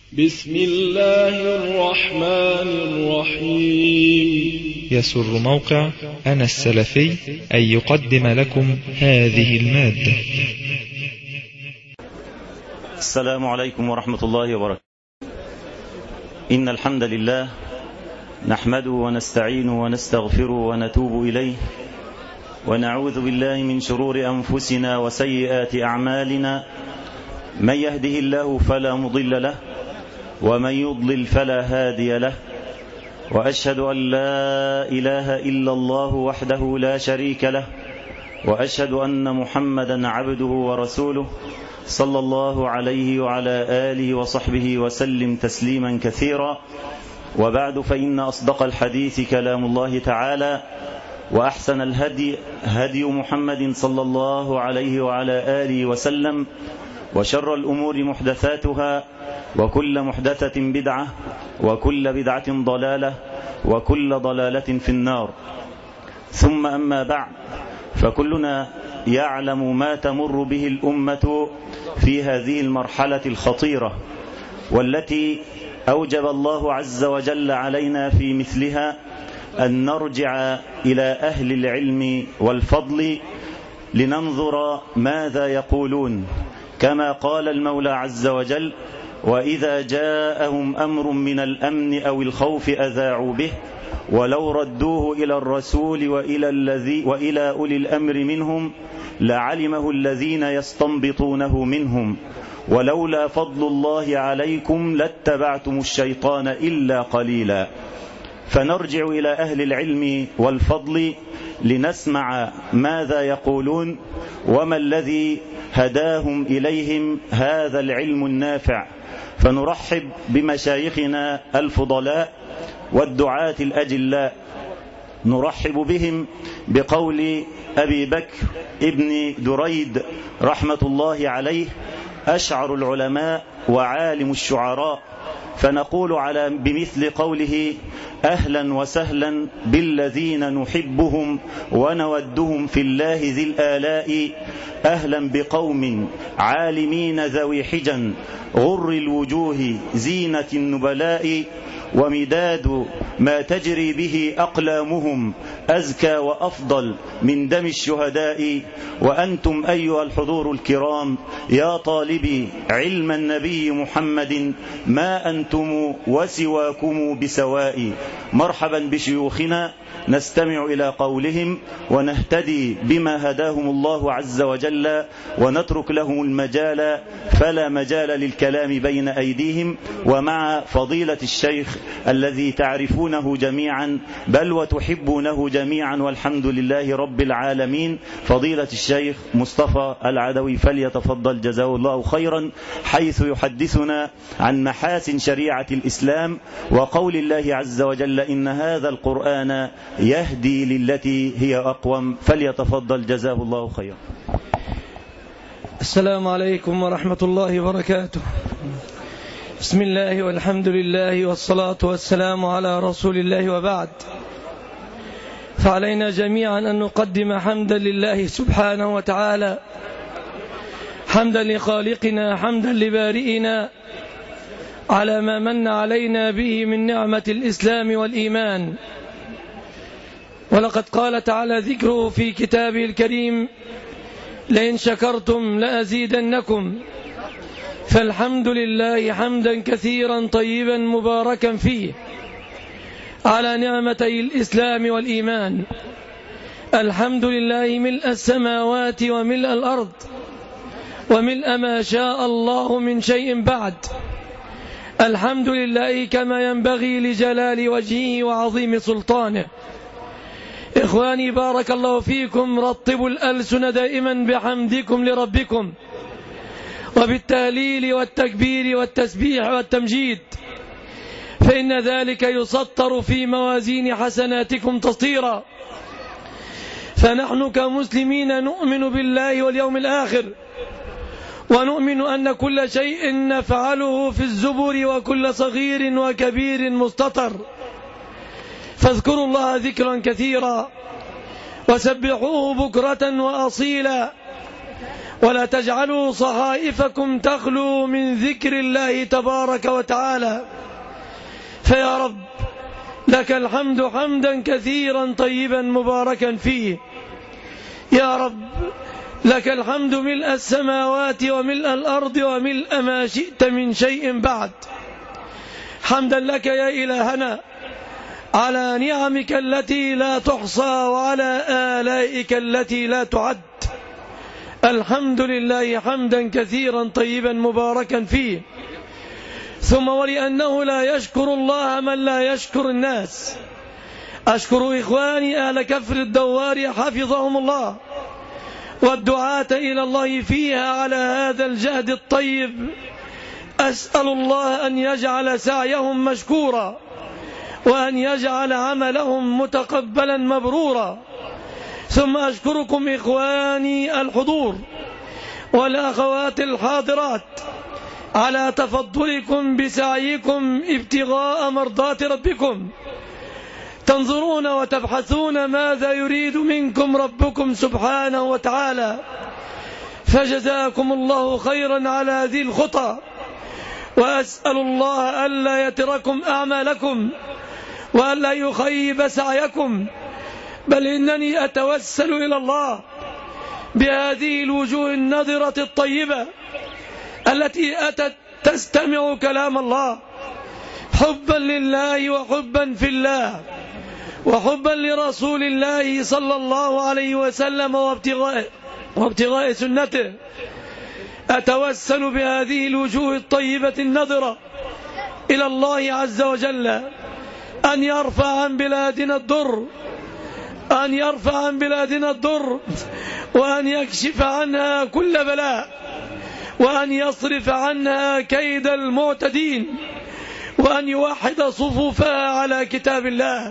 بسم الله الرحمن الرحيم. يسر موقع أنا السلفي أن يقدم لكم هذه المادة. السلام عليكم ورحمة الله وبركاته. إن الحمد لله نحمده ونستعينه ونستغفره ونتوب إليه، ونعوذ بالله من شرور أنفسنا وسيئات أعمالنا. من يهده الله فلا مضل له، ومن يضلل فلا هادي له، وأشهد أن لا إله إلا الله وحده لا شريك له، وأشهد أن محمدا عبده ورسوله صلى الله عليه وعلى آله وصحبه وسلم تسليما كثيرا. وبعد، فإن أصدق الحديث كلام الله تعالى، وأحسن الهدي هدي محمد صلى الله عليه وعلى آله وسلم، وشر الأمور محدثاتها، وكل محدثة بدعة، وكل بدعة ضلالة، وكل ضلالة في النار. ثم أما بعد، فكلنا يعلم ما تمر به الأمة في هذه المرحلة الخطيرة، والتي أوجب الله عز وجل علينا في مثلها أن نرجع إلى أهل العلم والفضل لننظر ماذا يقولون، كما قال المولى عز وجل: وإذا جاءهم أمر من الأمن أو الخوف أذاعوا به، ولو ردوه إلى الرسول وإلى أولي الأمر منهم لعلمه الذين يستنبطونه منهم، ولولا فضل الله عليكم لاتبعتم الشيطان إلا قليلا. فنرجع إلى أهل العلم والفضل لنسمع ماذا يقولون، وما الذي هداهم إليهم هذا العلم النافع. فنرحب بمشايخنا الفضلاء والدعاة الأجلاء، نرحب بهم بقول أبي بكر ابن دريد رحمة الله عليه: أشعر العلماء وعالم الشعراء. فنقول بمثل قوله: أهلا وسهلا بالذين نحبهم ونودهم في الله ذي الآلاء، أهلا بقوم عالمين ذوي حجن غر الوجوه زينة النبلاء، ومداد ما تجري به أقلامهم أزكى وأفضل من دم الشهداء. وأنتم أيها الحضور الكرام يا طالبي علم النبي محمد، ما أنتم وسواكم بسواء. مرحبا بشيوخنا، نستمع إلى قولهم ونهتدي بما هداهم الله عز وجل، ونترك لهم المجال فلا مجال للكلام بين أيديهم. ومع فضيلة الشيخ الذي تعرفونه جميعا بل وتحبونه جميعا والحمد لله رب العالمين، فضيلة الشيخ مصطفى العدوي، فليتفضل جزاه الله خيرا، حيث يحدثنا عن محاسن شريعة الإسلام وقول الله عز وجل: إن هذا القرآن يهدي للتي هي أقوم. فليتفضل جزاه الله خيرا. السلام عليكم ورحمة الله وبركاته. بسم الله والحمد لله والصلاة والسلام على رسول الله، وبعد. فعلينا جميعا أن نقدم حمدا لله سبحانه وتعالى، حمدا لخالقنا، حمدا لبارئنا على ما من علينا به من نعمة الإسلام والإيمان. ولقد قال تعالى ذكره في كتابه الكريم: لئن شكرتم لأزيدنكم. فالحمد لله حمدا كثيرا طيبا مباركا فيه على نعمتي الإسلام والإيمان. الحمد لله ملء السماوات وملء الأرض وملء ما شاء الله من شيء بعد. الحمد لله كما ينبغي لجلال وجهه وعظيم سلطانه. إخواني بارك الله فيكم، رطبوا الألسن دائما بحمدكم لربكم، وبالتهليل والتكبير والتسبيح والتمجيد، فإن ذلك يسطر في موازين حسناتكم تسطيرا. فنحن كمسلمين نؤمن بالله واليوم الآخر، ونؤمن أن كل شيء نفعله في الزبر، وكل صغير وكبير مستطر. فاذكروا الله ذكرا كثيرا، وسبحوه بكرة وأصيلا، ولا تجعلوا صحائفكم تخلو من ذكر الله تبارك وتعالى. فيا رب لك الحمد حمدا كثيرا طيبا مباركا فيه. يا رب لك الحمد ملء السماوات وملء الأرض وملء ما شئت من شيء بعد. حمدا لك يا إلهنا على نعمك التي لا تحصى وعلى آلائك التي لا تعد. الحمد لله حمدا كثيرا طيبا مباركا فيه. ثم ولأنه لا يشكر الله من لا يشكر الناس، أشكر إخواني أهل كفر الدوار حفظهم الله والدعاة إلى الله فيها على هذا الجهد الطيب. أسأل الله أن يجعل سعيهم مشكورا وأن يجعل عملهم متقبلا مبرورا. ثم أشكركم إخواني الحضور والأخوات الحاضرات على تفضلكم بسعيكم ابتغاء مرضات ربكم. تنظرون وتبحثون ماذا يريد منكم ربكم سبحانه وتعالى، فجزاكم الله خيرا على ذي الخطى. وأسأل الله ألا يتركم أعمالكم وألا يخيب سعيكم، بل إنني أتوسل إلى الله بهذه الوجوه النضرة الطيبة التي أتت تستمع كلام الله حبا لله وحبا في الله وحبا لرسول الله صلى الله عليه وسلم وابتغاء سنته. أتوسل بهذه الوجوه الطيبة النضرة إلى الله عز وجل أن يرفع عن بلادنا الضر وأن يكشف عنها كل بلاء وأن يصرف عنها كيد المعتدين وأن يوحد صفوفها على كتاب الله.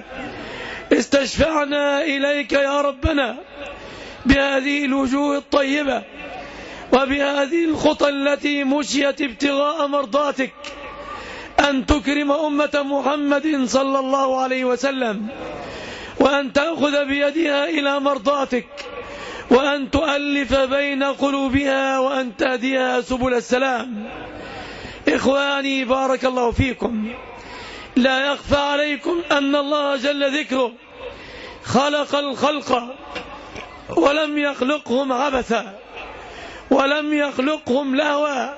استشفعنا إليك يا ربنا بهذه الوجوه الطيبة وبهذه الخطى التي مشيت ابتغاء مرضاتك أن تكرم أمة محمد صلى الله عليه وسلم، وأن تأخذ بيدها إلى مرضاتك، وأن تؤلف بين قلوبها، وأن تهديها سبل السلام. إخواني بارك الله فيكم، لا يخفى عليكم أن الله جل ذكره خلق الخلق ولم يخلقهم عبثا ولم يخلقهم لهوا.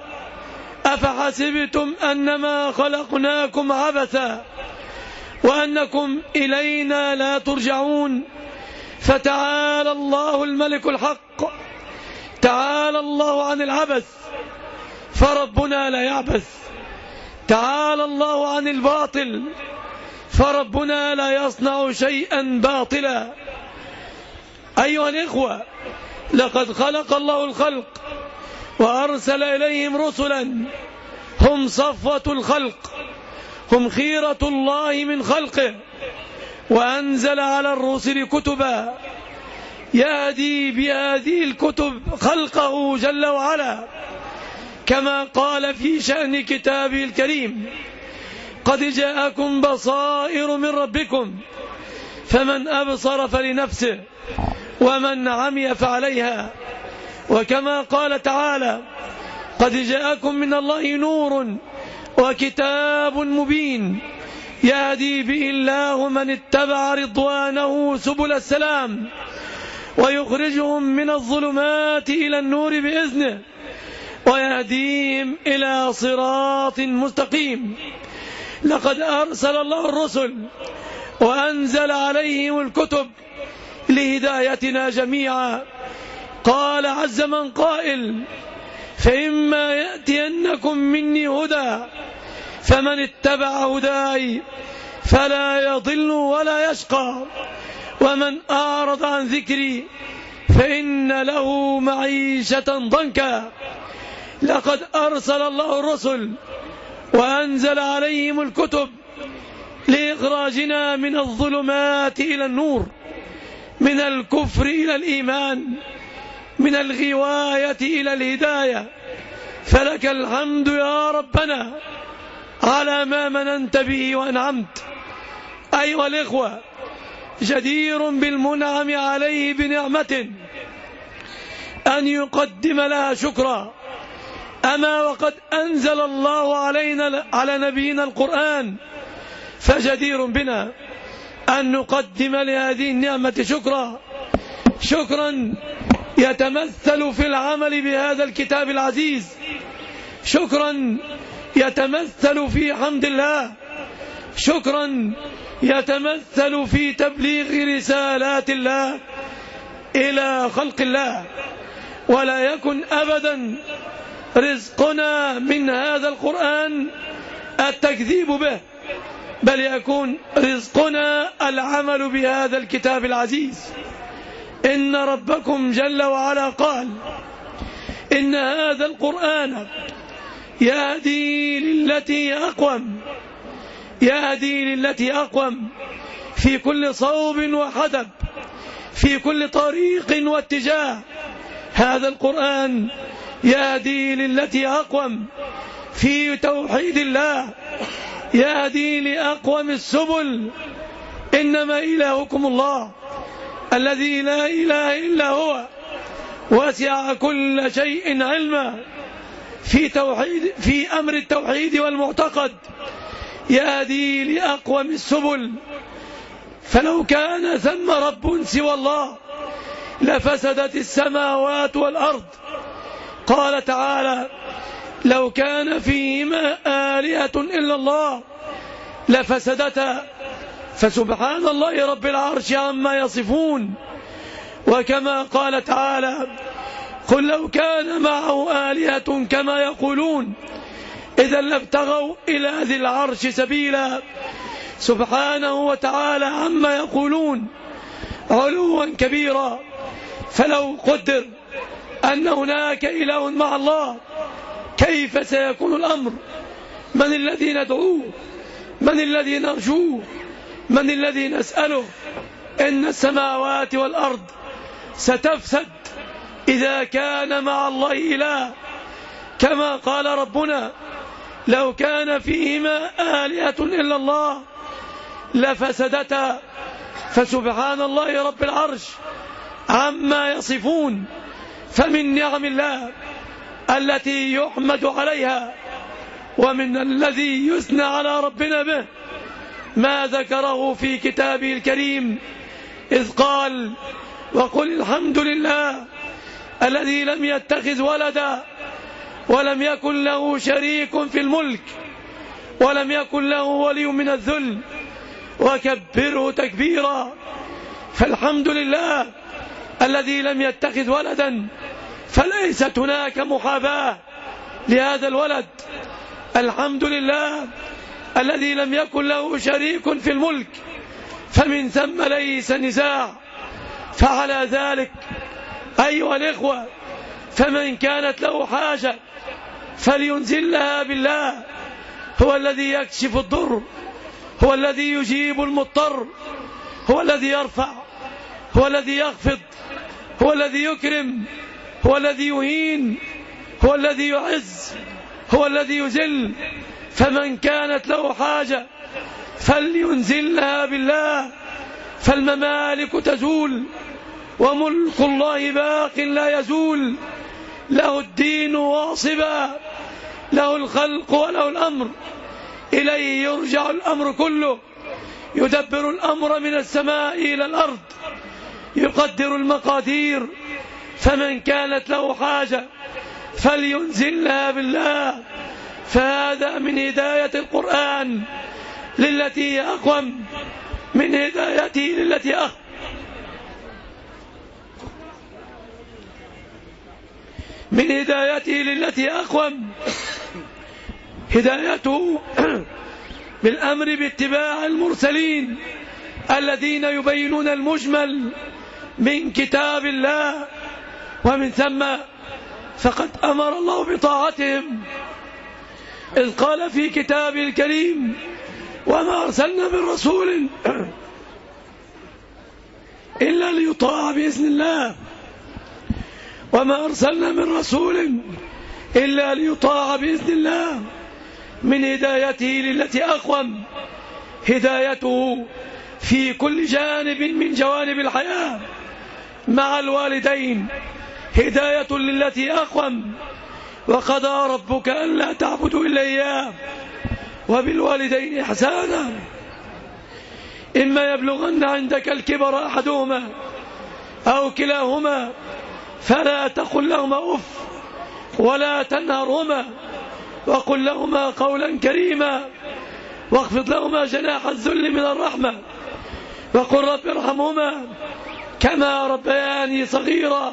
أفحسبتم أنما خلقناكم عبثا وأنكم إلينا لا ترجعون؟ فتعالى الله الملك الحق، تعالى الله عن العبث، فربنا لا يعبث. تعالى الله عن الباطل، فربنا لا يصنع شيئا باطلا. أيها الإخوة، لقد خلق الله الخلق وأرسل إليهم رسلا هم صفوة الخلق، هم خيرة الله من خلقه، وأنزل على الرسل كتبا يهدي بهذه الكتب خلقه جل وعلا، كما قال في شأن كتابه الكريم: قد جاءكم بصائر من ربكم فمن أبصر فلنفسه ومن عمي فعليها. وكما قال تعالى: قد جاءكم من الله نور وكتاب مبين يهدي به الله من اتبع رضوانه سبل السلام ويخرجهم من الظلمات إلى النور بإذنه ويهديهم إلى صراط مستقيم. لقد أرسل الله الرسل وأنزل عليهم الكتب لهدايتنا جميعا. قال عز من قائل: فإما يأتينكم مني هدى فمن اتبع هداي فلا يضل ولا يشقى ومن أعرض عن ذكري فإن له معيشة ضنكا. لقد أرسل الله الرسل وأنزل عليهم الكتب لإخراجنا من الظلمات إلى النور، من الكفر إلى الإيمان، من الغواية إلى الهداية. فلك الحمد يا ربنا على ما مننت به وأنعمت. أيها الإخوة، جدير بالمنعم عليه بنعمة أن يقدم لها شكرا. أما وقد أنزل الله على نبينا القرآن، فجدير بنا أن نقدم لهذه النعمة شكرا يتمثل في العمل بهذا الكتاب العزيز، شكرا يتمثل في حمد الله، شكرا يتمثل في تبليغ رسالات الله إلى خلق الله. ولا يكن أبدا رزقنا من هذا القرآن التكذيب به، بل يكون رزقنا العمل بهذا الكتاب العزيز. إن ربكم جل وعلا قال: إن هذا القرآن يهدي للتي أقوم في كل صوب وحدب، في كل طريق واتجاه. هذا القرآن يهدي للتي أقوم في توحيد الله، يهدي لأقوم السبل. إنما إلهكم الله الذي لا إله إلا هو، وسع كل شيء علما. في أمر التوحيد والمعتقد يهدي لأقوم السبل. فلو كان ثم رب سوى الله لفسدت السماوات والأرض. قال تعالى: لو كان فيهما آلهة إلا الله لفسدتا. فسبحان الله رب العرش عما يصفون. وكما قال تعالى: قل لو كان معه آلهة كما يقولون إذا لابتغوا إلى ذي العرش سبيلا. سبحانه وتعالى عما يقولون علوا كبيرا. فلو قدر أن هناك إله مع الله كيف سيكون الأمر؟ من الذي ندعوه؟ من الذي نرجوه؟ من الذي نسأله؟ إن السماوات والأرض ستفسد إذا كان مع الله إله، كما قال ربنا: لو كان فيهما آلهة إلا الله لفسدتا. فسبحان الله رب العرش عما يصفون. فمن نعم الله التي يحمد عليها ومن الذي يثنى على ربنا به ما ذكره في كتابه الكريم، إذ قال: وقل الحمد لله الذي لم يتخذ ولدا ولم يكن له شريك في الملك ولم يكن له ولي من الذل وكبره تكبيرا. فالحمد لله الذي لم يتخذ ولدا، فليست هناك محاباة لهذا الولد. الحمد لله الذي لم يكن له شريك في الملك، فمن ثم ليس نزاع. فعلى ذلك أيها الإخوة، فمن كانت له حاجة فلينزلها بالله. هو الذي يكشف الضر، هو الذي يجيب المضطر، هو الذي يرفع، هو الذي يخفض، هو الذي يكرم، هو الذي يهين، هو الذي يعز، هو الذي يذل. فمن كانت له حاجة فلينزلها بالله. فالممالك تزول وملك الله باق لا يزول. له الدين واصبا، له الخلق وله الأمر، إليه يرجع الأمر كله. يدبر الأمر من السماء إلى الأرض، يقدر المقادير. فمن كانت له حاجة فلينزلها بالله. فهذا من هداية القرآن للتي هي أقوم، من هدايته للتي من هدايته للتي أقوم، هدايته بالأمر باتباع المرسلين الذين يبينون المجمل من كتاب الله. ومن ثم فقد أمر الله بطاعتهم، إذ قال في كتابه الكريم: وما أرسلنا من رسول إلا ليطاع بإذن الله. وما أرسلنا من رسول إلا ليطاع بإذن الله. من هدايته للتي أقوم هدايته في كل جانب من جوانب الحياة مع الوالدين، هداية للتي أقوم. وقضى ربك ألا تعبدوا إلا إياه وبالوالدين إحسانا إما يبلغن عندك الكبر أحدهما أو كلاهما فلا تقل لهما أف ولا تنهرهما وقل لهما قولا كريما واخفض لهما جناح الذل من الرحمة وقل رب ارحمهما كما ربياني صغيرا.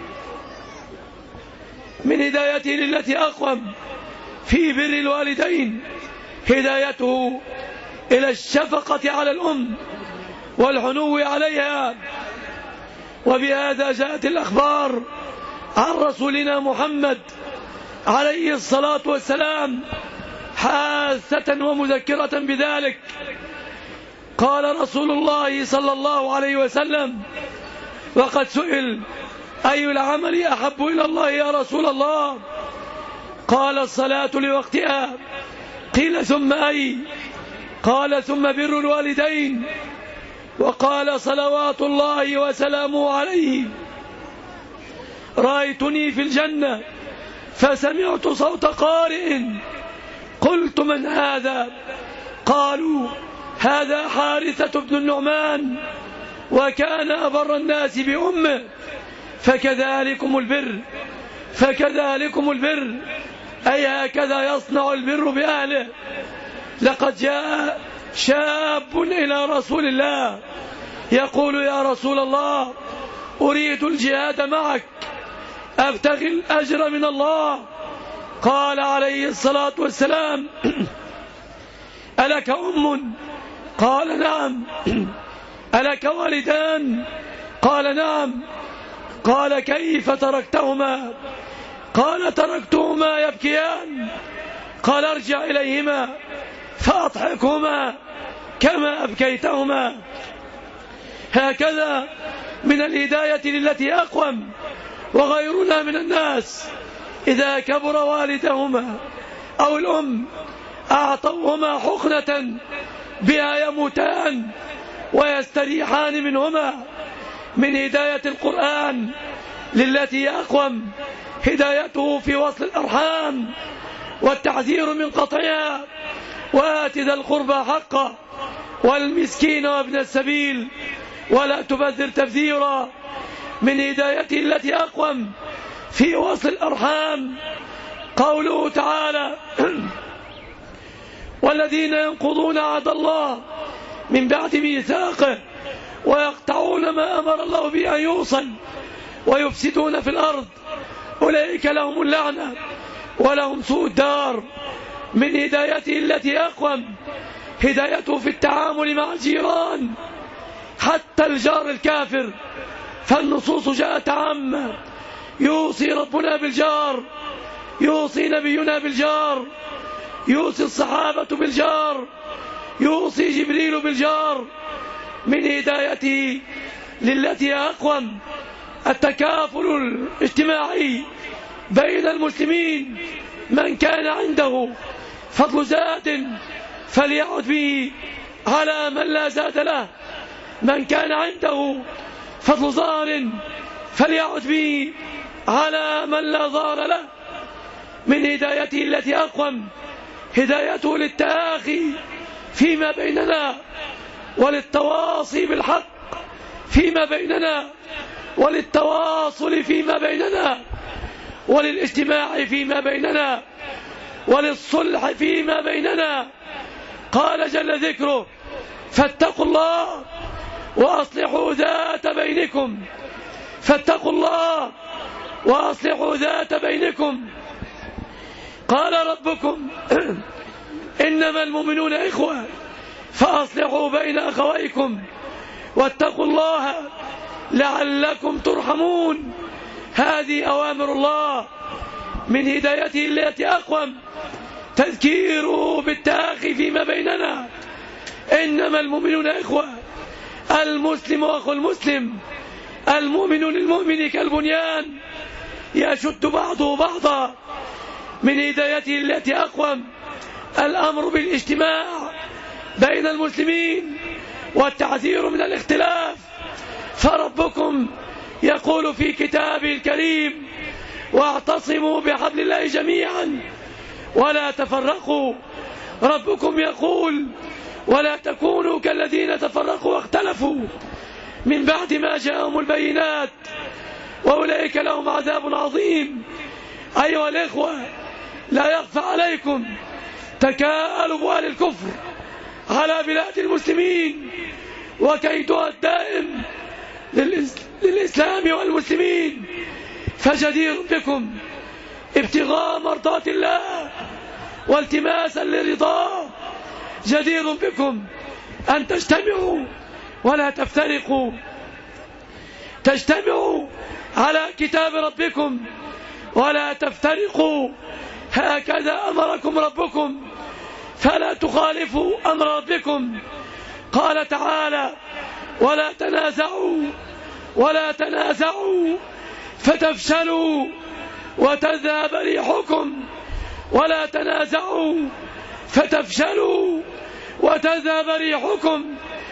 من هدايته للتي أقوم في بر الوالدين هدايته إلى الشفقة على الأم والحنو عليها. وبهذا جاءت الأخبار عن رسولنا محمد عليه الصلاة والسلام حاثة ومذكرة بذلك. قال رسول الله صلى الله عليه وسلم وقد سئل أي العمل أحب إلى الله يا رسول الله؟ قال الصلاة لوقتها. قيل ثم أي؟ قال ثم بر الوالدين. وقال صلوات الله وسلامه عليه رأيتني في الجنة فسمعت صوت قارئ قلت من هذا؟ قالوا هذا حارثة بن النعمان وكان أبر الناس بأمه. فكذلكم البر أي هكذا يصنع البر بأهله. لقد جاء شاب إلى رسول الله يقول يا رسول الله أريد الجهاد معك أبتغي الأجر من الله. قال عليه الصلاة والسلام ألك أم؟ قال نعم. ألك والدان؟ قال نعم. قال كيف تركتهما؟ قال تركتهما يبكيان. قال ارجع إليهما فأضحكهما كما أبكيتهما. هكذا من الهداية للتي أقوم. وغيرنا من الناس إذا كبر والدهما أو الأم أعطوهما حقنة بها يموتان ويستريحان منهما. من هداية القرآن للتي أقوم هدايته في وصل الأرحام والتحذير من قطعها وآت ذا القربى حقه والمسكين وابن السبيل ولا تبذر تبذيرا. من هدايته التي أقوم في وصل الأرحام قوله تعالى والذين ينقضون عهد الله من بعد ميثاقه ويقطعون ما أمر الله به أن يوصل ويفسدون في الأرض أولئك لهم اللعنة ولهم سوء الدار. من هدايته التي أقوم هدايته في التعامل مع الجيران حتى الجار الكافر. فالنصوص جاءت عامة يوصي ربنا بالجار يوصي نبينا بالجار يوصي الصحابة بالجار يوصي جبريل بالجار. من هدايته للتي أقوم التكافل الاجتماعي بين المسلمين. من كان عنده فضل زاد فليعد به على من لا زاد له. من كان عنده فضل زار فليعد به على من لا زار له. من هدايته التي أقوم هدايته للتآخي فيما بيننا وللتواصي بالحق فيما بيننا وللتواصل فيما بيننا وللاجتماع فيما بيننا وللصلح فيما بيننا. قال جل ذكره فاتقوا الله وأصلحوا ذات بينكم. فاتقوا الله وأصلحوا ذات بينكم. قال ربكم إنما المؤمنون إخوة فأصلحوا بين أخويكم واتقوا الله لعلكم ترحمون. هذه أوامر الله. من هدايته التي أقوم تذكيره بالتآخي فيما بيننا. إنما المؤمنون إخوة المسلم أخو المسلم المؤمن للمؤمن كالبنيان يشد بعضه بعضا. من هدايته التي أقوم الأمر بالاجتماع بين المسلمين والتعذير من الاختلاف. فربكم يقول في كتابه الكريم: واعتصموا بحبل الله جميعا ولا تفرقوا. ربكم يقول: ولا تكونوا كالذين تفرقوا واختلفوا من بعد ما جاءهم البينات وأولئك لهم عذاب عظيم. أيها الإخوة، لا يخفى عليكم تكالب أهل الكفر على بلاد المسلمين وكيدها الدائم للإسلام والمسلمين، فجدير بكم ابتغاء مرضات الله والتماسا لرضاه، جدير بكم أن تجتمعوا ولا تفترقوا، تجتمعوا على كتاب ربكم ولا تفترقوا، هكذا أمركم ربكم فلا تخالفوا أمر ربكم. قال تعالى: ولا تنازعوا فتفشلوا وتذهب ريحكم. ولا تنازعوا فتفشلوا وتذهب ريحكم،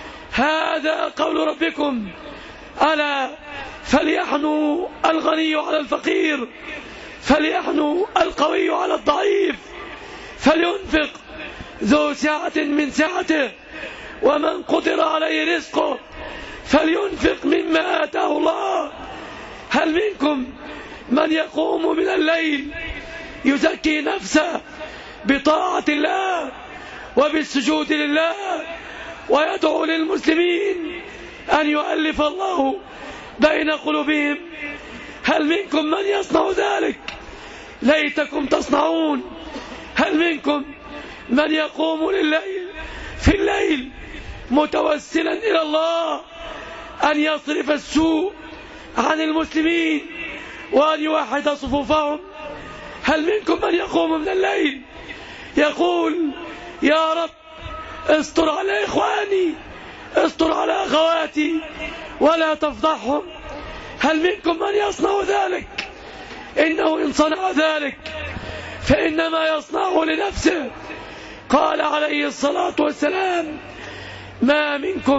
هذا قول ربكم. ألا فليحنوا الغني على الفقير، فليحنوا القوي على الضعيف، فلينفق ذو سعة من سعته، ومن قدر عليه رزقه فلينفق مما آتاه الله. هل منكم من يقوم من الليل يزكي نفسه بطاعة الله وبالسجود لله ويدعو للمسلمين أن يؤلف الله بين قلوبهم؟ هل منكم من يصنع ذلك؟ ليتكم تصنعون. هل منكم من يقوم في الليل متوسلا إلى الله أن يصرف السوء عن المسلمين وأن يوحد صفوفهم؟ هل منكم من يقوم من الليل يقول: يا رب استر على إخواني، استر على أخواتي ولا تفضحهم؟ هل منكم من يصنع ذلك؟ إنه إن صنع ذلك فإنما يصنعه لنفسه. قال عليه الصلاة والسلام: ما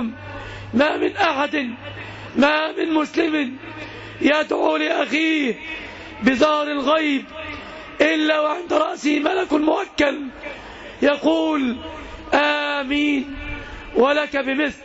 من أحد، ما من مسلم يدعو لأخيه بظهر الغيب إلا وعند رأسه ملك موكل يقول: آمين ولك بمثل،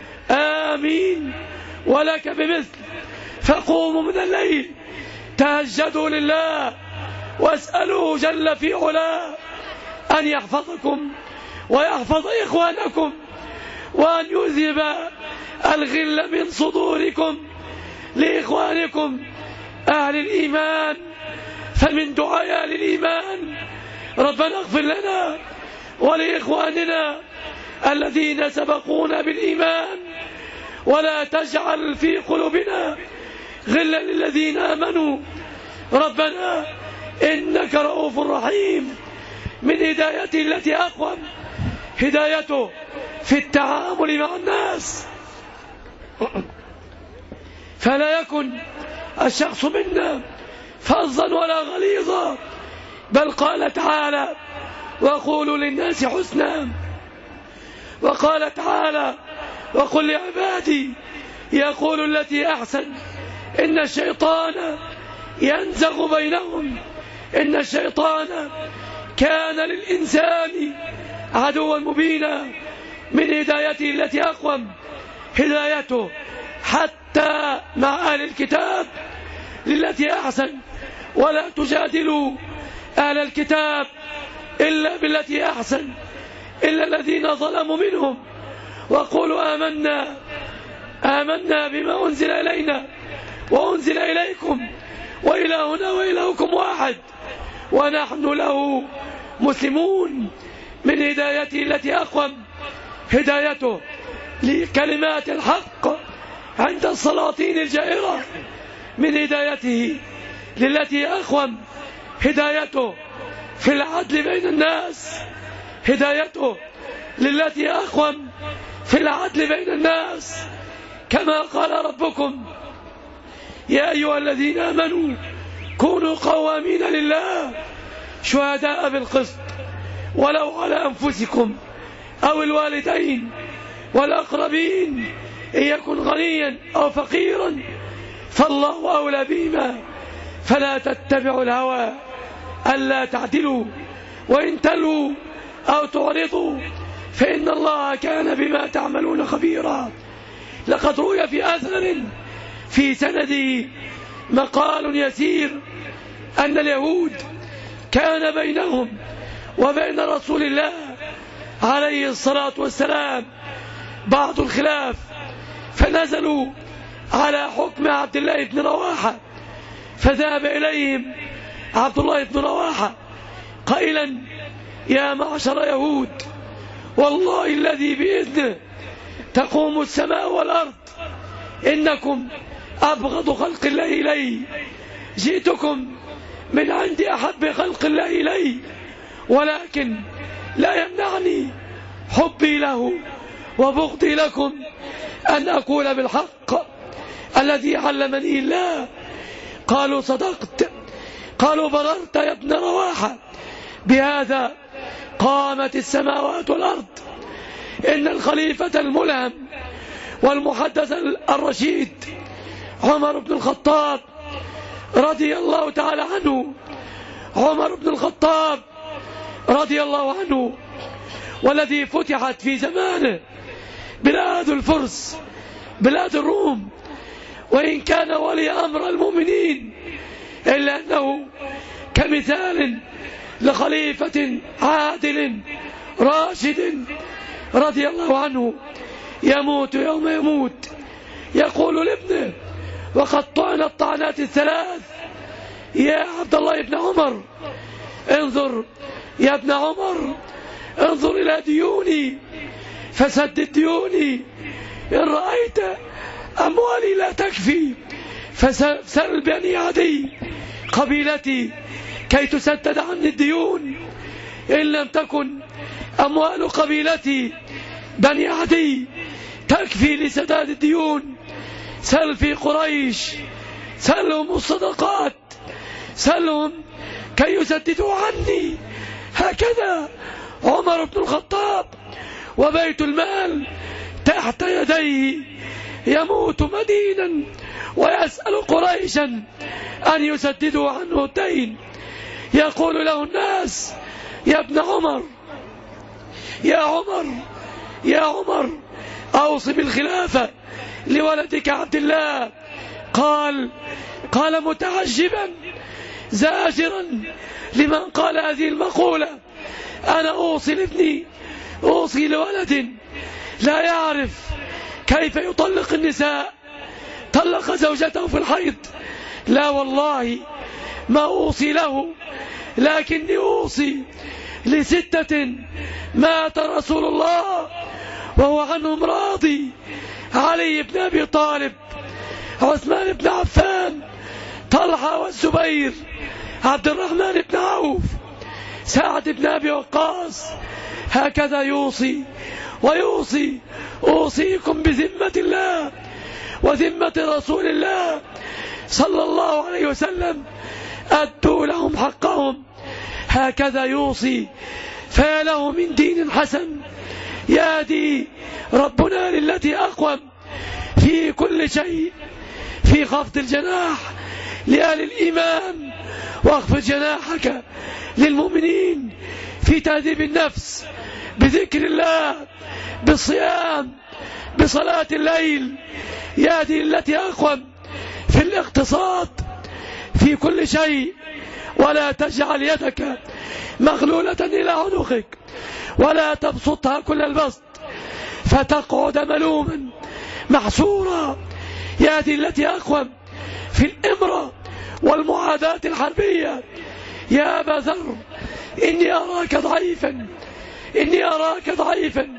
آمين ولك بمثل. فقوموا من الليل، تهجدوا لله واسألوه جل في علاه أن يحفظكم ويحفظ إخوانكم، وأن يذهب الغل من صدوركم لإخوانكم أهل الإيمان. فمن دعاء أهل الإيمان: ربنا اغفر لنا ولإخواننا الذين سبقونا بالإيمان ولا تجعل في قلوبنا غلا للذين آمنوا ربنا إنك رؤوف رحيم. من هدايته التي أقوم هدايته في التعامل مع الناس، فلا يكن الشخص منا فظا ولا غليظا، بل قال تعالى: وقولوا للناس حسنا. وقال تعالى: وقل لعبادي يقولوا التي أحسن إن الشيطان ينزغ بينهم إن الشيطان كان للإنسان عدوا مبينا. من هدايته التي أقوم هدايته حتى مع أهل الكتاب للتي أحسن، ولا تجادلوا أهل الكتاب إلا بالتي أحسن إلا الذين ظلموا منهم، وقولوا آمنا بما أنزل إلينا وأنزل إليكم وإلهنا وإلهكم واحد ونحن له مسلمون. من هدايته التي أقوم هدايته لكلمات الحق عند السلاطين الجائرة. من هدايته للتي أقوم هدايته في العدل بين الناس، هدايته للتي أقوم في العدل بين الناس، كما قال ربكم: يا أيها الذين آمنوا كونوا قوامين لله شهداء بالقسط ولو على أنفسكم أو الوالدين والأقربين إن يكن غنيا أو فقيرا فالله أولى بهما فلا تتبعوا الهوى ألا تعدلوا وإن تلوا أو تعرضوا فإن الله كان بما تعملون خبيرا. لقد روي في أثر في سنده مقال يسير أن اليهود كان بينهم وبين رسول الله عليه الصلاة والسلام بعض الخلاف، فنزلوا على حكم عبد الله بن رواحة، فذهب إليهم عبد الله بن رواحة قائلا: يا معشر يهود، والله الذي بإذنه تقوم السماء والأرض إنكم أبغض خلق الله إلي، جئتكم من عند أحب خلق الله إلي، ولكن لا يمنعني حبي له وبغضي لكم أن أقول بالحق الذي علمني الله. قالوا: صدقت. قالوا: بررت يا ابن رواحة، بهذا قامت السماوات والأرض. إن الخليفة الملهم والمحدث الرشيد عمر بن الخطاب رضي الله تعالى عنه، عمر بن الخطاب رضي الله عنه، والذي فتحت في زمانه بلاد الفرس بلاد الروم، وإن كان ولي أمر المؤمنين إلا أنه كمثال لخليفة عادل راشد رضي الله عنه يموت يوم يموت، يقول لابنه وقد طعن الطعنات الثلاث: يا عبد الله بن عمر، انظر يا ابن عمر، انظر إلى ديوني فسدد ديوني، إن رأيت أموالي لا تكفي فسل بني عدي قبيلتي كي تسدد عني الديون، إن لم تكن أموال قبيلتي بني عدي تكفي لسداد الديون سل في قريش، سلهم الصدقات، سلهم كي يسددوا عني. هكذا عمر بن الخطاب وبيت المال تحت يديه يموت مدينا ويسأل قريشا أن يسددوا عنه الدين. يقول له الناس: يا ابن عمر، يا عمر، يا عمر، أوصي بالخلافة لولدك عبد الله. قال متعجبا زاجرا لمن قال هذه المقولة: أنا أوصي لابني، أوصي لولد لا يعرف كيف يطلق النساء، طلق زوجته في الحيض، لا والله ما أوصي له، لكني أوصي لستة مات رسول الله وهو عنهم راضي: علي بن أبي طالب، عثمان بن عفان، طلحة والزبير، عبد الرحمن بن عوف، سعد بن أبي وقاص. هكذا يوصي ويوصي: أوصيكم بذمة الله وذمة رسول الله صلى الله عليه وسلم، أدوا لهم حقهم. هكذا يوصي. فله من دين حسن يهدي ربنا للتي أقوم في كل شيء، في خفض الجناح لأهل الإيمان، واخفض جناحك للمؤمنين، في تهذيب النفس بذكر الله، بالصيام، بصلاة الليل. يهدي التي أقوم في الاقتصاد في كل شيء. ولا تجعل يدك مغلولة إلى عنقك ولا تبسطها كل البسط فتقعد ملوما محسورا. يهدي التي أقوم في الإمرة والمعاداة الحربية. يا أبا ذر، إني أراك ضعيفا، إني أراك ضعيفا،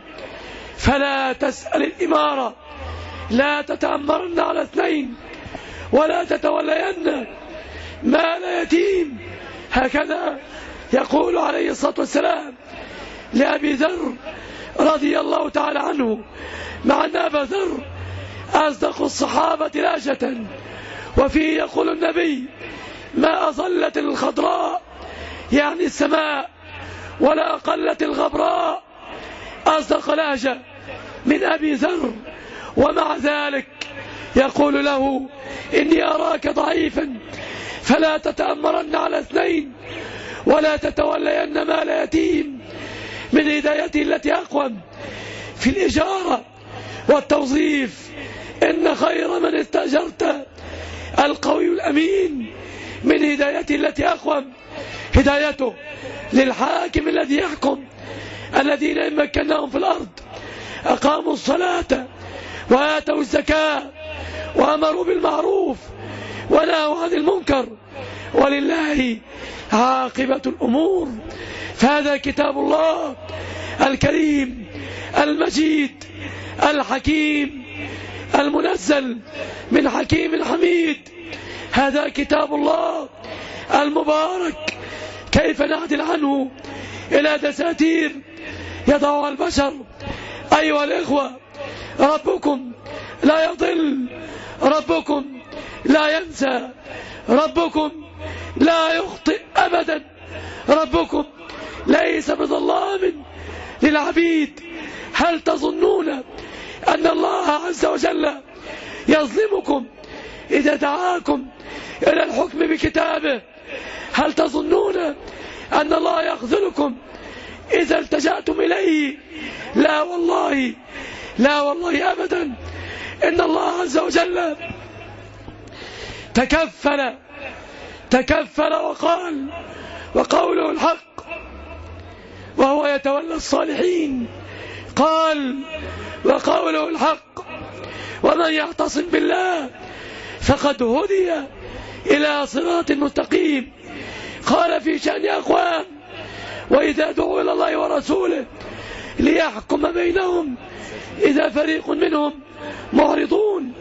فلا تسأل الإمارة، لا تتأمرن على اثنين، ولا تتولين مال يتيم. هكذا يقول عليه الصلاة والسلام لأبي ذر رضي الله تعالى عنه، مع أن أبا ذر أصدق الصحابة لهجة، وفيه يقول النبي: ما أظلت الخضراء يعني السماء ولا أقلت الغبراء. أصدق لهجة من أبي ذر، ومع ذلك يقول له إني أراك ضعيفا فلا تتأمرن على اثنين ولا تتولين مال يتيم، من هدايته التي أقوم في الإجارة والتوظيف. إن خير من استأجرت القوي الأمين، من هدايته التي أقوم هدايته للحاكم الذي يحكم، الذين إن مكناهم في الأرض أقاموا الصلاة وآتوا الزكاة وأمروا بالمعروف ونهوا عن المنكر ولله عاقبة الأمور. فهذا كتاب الله الكريم المجيد الحكيم المنزل من حكيم حميد. هذا كتاب الله المبارك، كيف نعدل عنه إلى دساتير يضعها البشر؟ أيها الإخوة، ربكم لا يضل، ربكم لا ينسى، ربكم لا يخطئ أبدا، ربكم ليس بظلام للعبيد. هل تظنون أن الله عز وجل يظلمكم إذا دعاكم إلى الحكم بكتابه؟ هل تظنون أن الله يخذلكم إذا التجأتم إليه؟ لا والله، لا والله أبدا. إن الله عز وجل تكفل وقال، وقوله الحق وهو يتولى الصالحين، قال وقوله الحق ومن يعتصم بالله فقد هدي إلى صراط مستقيم. قال في شأن أقوام وإذا دعوا إلى الله ورسوله ليحكم بينهم إذا فريق منهم معرضون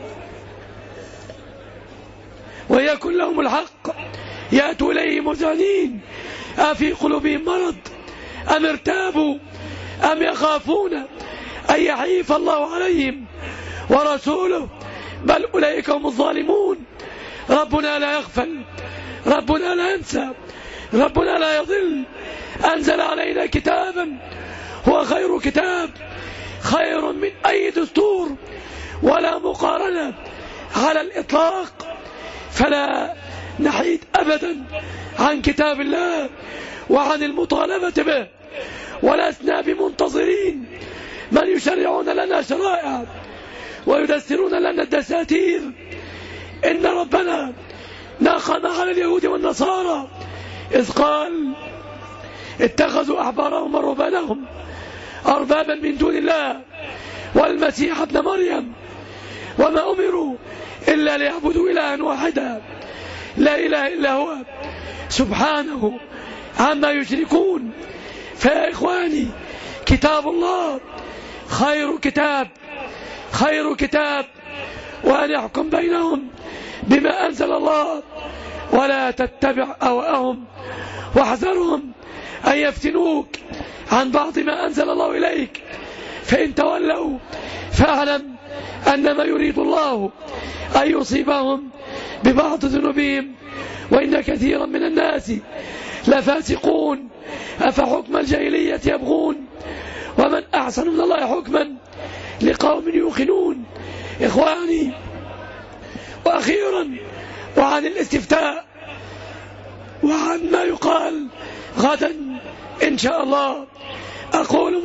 ويكن لهم الحق يأتوا إليه مذعنين أفي قلوبهم مرض أم ارتابوا أم يخافون أن يحيف الله عليهم ورسوله بل أولئك هم الظالمون. ربنا لا يغفل، ربنا لا ينسى، ربنا لا يضل. أنزل علينا كتابا هو خير كتاب، خير من أي دستور ولا مقارنة على الإطلاق. فلا نحيد أبدا عن كتاب الله وعن المطالبة به، ولسنا بمنتظرين من يشرعون لنا شرائع ويدسرون لنا الدساتير. إن ربنا ناقم على اليهود والنصارى إذ قال اتخذوا أحبارهم ورهبانهم أربابا من دون الله والمسيح ابن مريم وما أمروا إلا ليعبدوا إلها واحدا لا إله إلا هو سبحانه عما يشركون. فيا إخواني، كتاب الله خير كتاب، خير كتاب، وأن يحكم بينهم بما أنزل الله ولا تتبع أهواءهم واحذرهم أن يفتنوك عن بعض ما أنزل الله إليك، فإن تولوا فاعلم أنما يريد الله أن يصيبهم ببعض ذنوبهم وإن كثيرا من الناس لفاسقون. أفحكم الجاهلية يبغون ومن أحسن من الله حكما لقوم يوقنون. إخواني، وأخيرا وعن الاستفتاء وعن ما يقال غدا إن شاء الله، أقول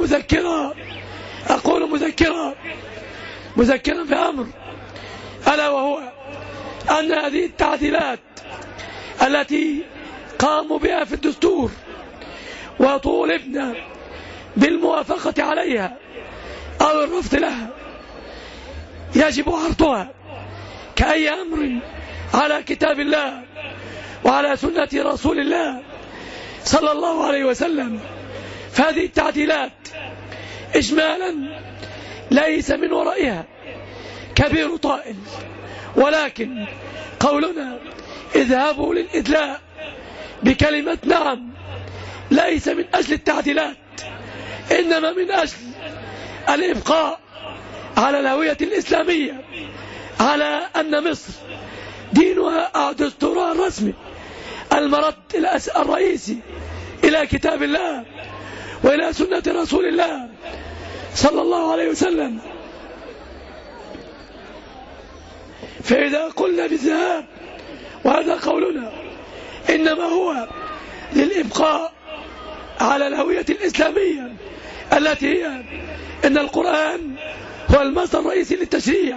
مذكرا في أمر، ألا وهو أن هذه التعديلات التي قاموا بها في الدستور وطولبنا بالموافقة عليها أو الرفض لها يجب عرضها كأي أمر على كتاب الله وعلى سنة رسول الله صلى الله عليه وسلم. فهذه التعديلات إجمالا ليس من ورائها كبير طائل، ولكن قولنا اذهبوا للإدلاء بكلمة نعم ليس من أجل التعديلات، إنما من أجل الإبقاء على الهوية الإسلامية، على أن مصر دينها أو دستورها الرسمي المرد الرئيسي إلى كتاب الله وإلى سنة رسول الله صلى الله عليه وسلم. فإذا قلنا بالذهاب وهذا قولنا إنما هو للإبقاء على الهوية الإسلامية التي هي إن القرآن هو المصدر الرئيسي للتشريع.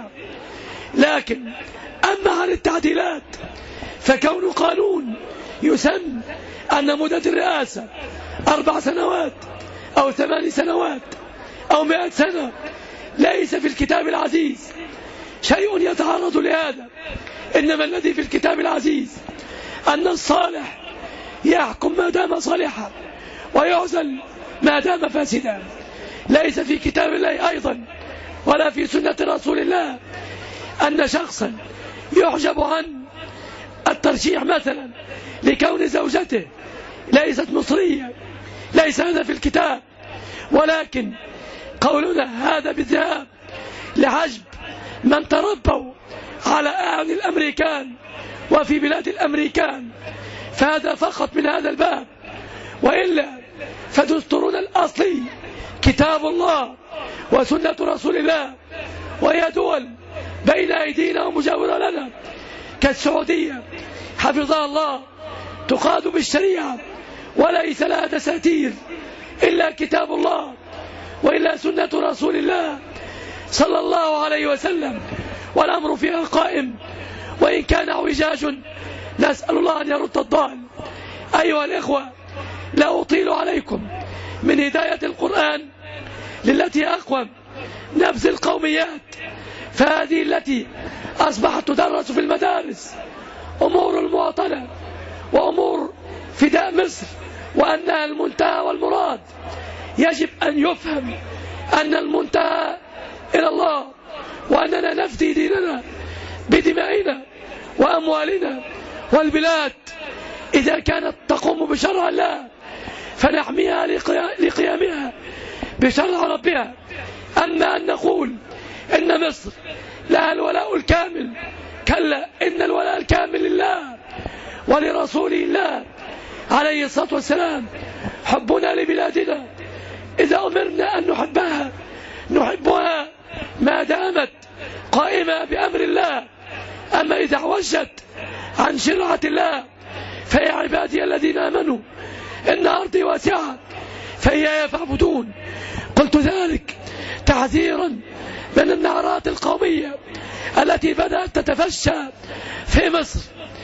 لكن أما عن التعديلات فكون قانون يسن أن مدة الرئاسة 4 سنوات أو 8 سنوات أو 100 سنة ليس في الكتاب العزيز شيء يتعرض لهذا، إنما الذي في الكتاب العزيز أن الصالح يحكم ما دام صالحا ويعزل ما دام فاسدا. ليس في كتاب الله أيضا ولا في سنة رسول الله أن شخصا يحجب عن الترشيح مثلا لكون زوجته ليست مصرية، ليس هذا في الكتاب. ولكن قولنا هذا بالذهاب لحجب من تربوا على أعين الأمريكان وفي بلاد الأمريكان فهذا فقط من هذا الباب، وإلا فدستورنا الأصلي كتاب الله وسنة رسول الله، وهي دول بين أيدينا ومجاورة لنا كالسعودية حفظها الله تقاد بالشريعة وليس لها دساتير إلا كتاب الله وإلا سنة رسول الله صلى الله عليه وسلم، والأمر فيها قائم وإن كان اعوجاج نسأل الله أن يرد الضال. أيها الإخوة، لا أطيل عليكم من هداية القرآن للتي أقوم نبذ القوميات، فهذه التي أصبحت تدرس في المدارس أمور المواطنة وأمور فداء مصر وأنها المنتهى والمراد. يجب أن يفهم أن المنتهى إلى الله، وأننا نفدي ديننا بدمائنا وأموالنا، والبلاد إذا كانت تقوم بشرع الله فنحميها لقيامها بشرع ربها. أما أن نقول إن مصر لها الولاء الكامل، كلا، إن الولاء الكامل لله ولرسول الله عليه الصلاة والسلام. حبنا لبلادنا إذا أمرنا أن نحبها نحبها ما دامت قائمة بأمر الله، أما إذا عوجت عن شرعة الله فيا عبادي الذين آمنوا إن أرضي واسعة فإياي فاعبدون. قلت ذلك تعذيرا من النعرات القومية التي بدأت تتفشى في مصر.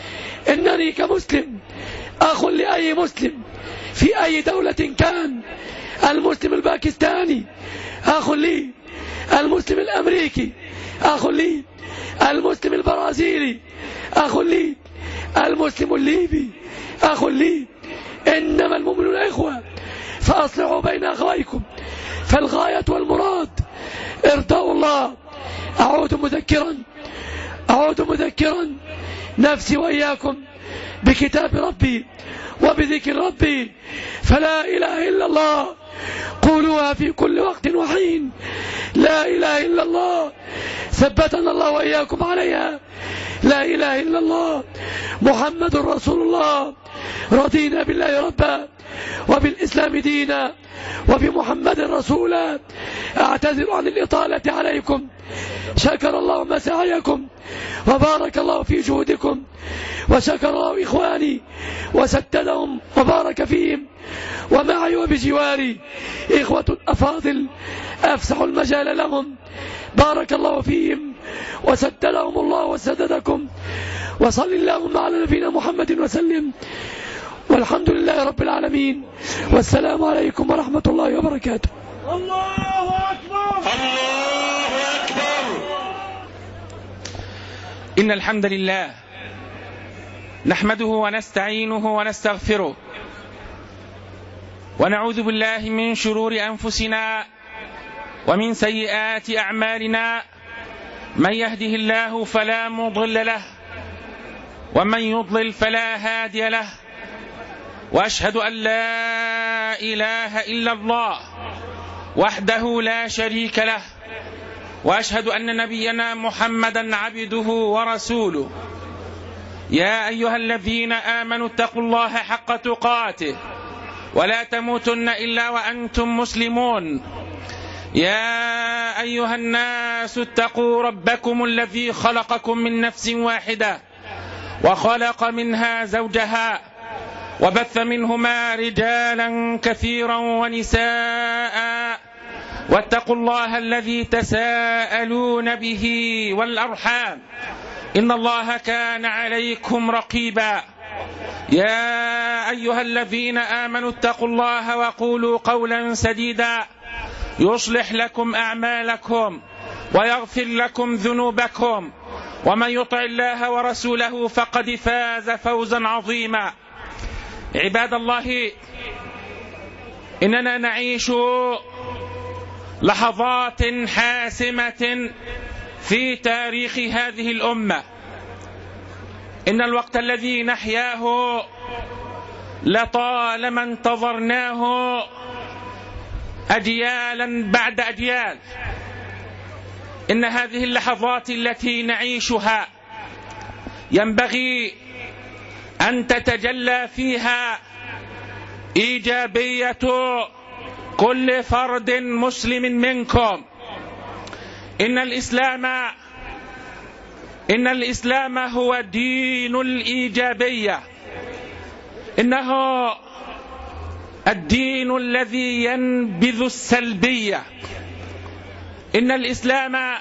إنني كمسلم أخ لأي مسلم في أي دولة كان، المسلم الباكستاني أخ لي، المسلم الأمريكي أخ لي، المسلم البرازيلي أخ لي، المسلم الليبي أخ لي. إنما المؤمنون إخوة فأصلحوا بين أخويكم، فالغاية والمراد إرضاء الله. أعود مذكرا نفسي وإياكم بكتاب ربي وبذكر ربي، فلا إله إلا الله قولوها في كل وقت وحين، لا إله إلا الله ثبتنا الله وإياكم عليها، لا إله إلا الله محمد رسول الله. رضينا بالله ربا وبالإسلام دينا وبمحمد رسولا. أعتذر عن الإطالة عليكم، شكر الله مساعيكم وبارك الله في جهودكم، وشكر الله إخواني وسددهم وبارك فيهم، ومعي وبجواري إخوة أفاضل أفسح المجال لهم، بارك الله فيهم وسددهم الله وسددكم. وصل اللهم على نبينا محمد وسلم، والحمد لله رب العالمين، والسلام عليكم ورحمة الله وبركاته. الله أكبر. الله أكبر. إن الحمد لله نحمده ونستعينه ونستغفره، ونعوذ بالله من شرور أنفسنا ومن سيئات أعمالنا، من يهده الله فلا مضل له ومن يضلل فلا هادي له، وأشهد أن لا إله إلا الله وحده لا شريك له، وأشهد أن نبينا محمدا عبده ورسوله. يا أيها الذين آمنوا اتقوا الله حق تقاته ولا تموتن إلا وأنتم مسلمون. يا أيها الناس اتقوا ربكم الذي خلقكم من نفس واحدة وخلق منها زوجها وبث منهما رجالا كثيرا ونساء واتقوا الله الذي تساءلون به والأرحام إن الله كان عليكم رقيبا يا أيها الذين آمنوا اتقوا الله وقولوا قولا سديدا يصلح لكم أعمالكم ويغفر لكم ذنوبكم ومن يطع الله ورسوله فقد فاز فوزا عظيما. عباد الله، إننا نعيش لحظات حاسمة في تاريخ هذه الأمة. إن الوقت الذي نحياه لطالما انتظرناه أجيالا بعد أجيال. إن هذه اللحظات التي نعيشها ينبغي أن تتجلى فيها إيجابية كل فرد مسلم منكم. إن الإسلام هو دين الإيجابية. إنه الدين الذي ينبذ السلبية. إن الإسلام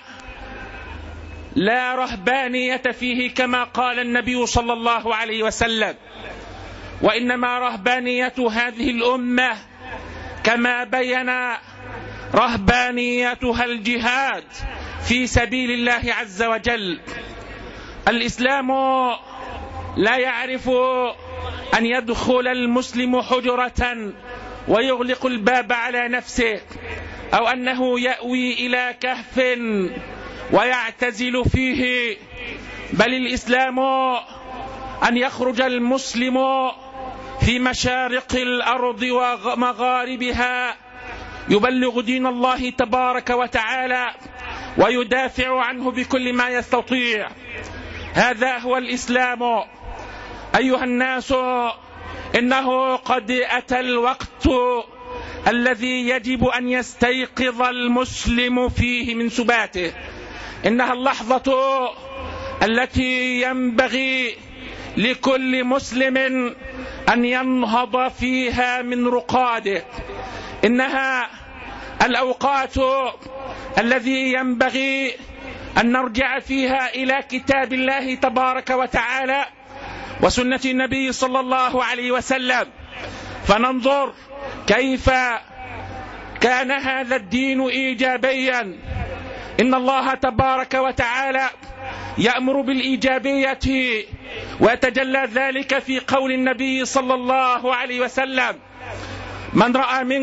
لا رهبانية فيه كما قال النبي صلى الله عليه وسلم، وإنما رهبانية هذه الأمة كما بين رهبانيتها الجهاد في سبيل الله عز وجل. الإسلام لا يعرف أن يدخل المسلم حجرة ويغلق الباب على نفسه، أو أنه يأوي إلى كهف ويعتزل فيه، بل الإسلام أن يخرج المسلم في مشارق الأرض ومغاربها يبلغ دين الله تبارك وتعالى ويدافع عنه بكل ما يستطيع. هذا هو الإسلام. أيها الناس، إنه قد أتى الوقت الذي يجب أن يستيقظ المسلم فيه من سباته. إنها اللحظة التي ينبغي لكل مسلم أن ينهض فيها من رقاده. إنها الأوقات الذي ينبغي أن نرجع فيها إلى كتاب الله تبارك وتعالى وسنة النبي صلى الله عليه وسلم، فننظر كيف كان هذا الدين إيجابيا. إن الله تبارك وتعالى يأمر بالإيجابية، ويتجلى ذلك في قول النبي صلى الله عليه وسلم: من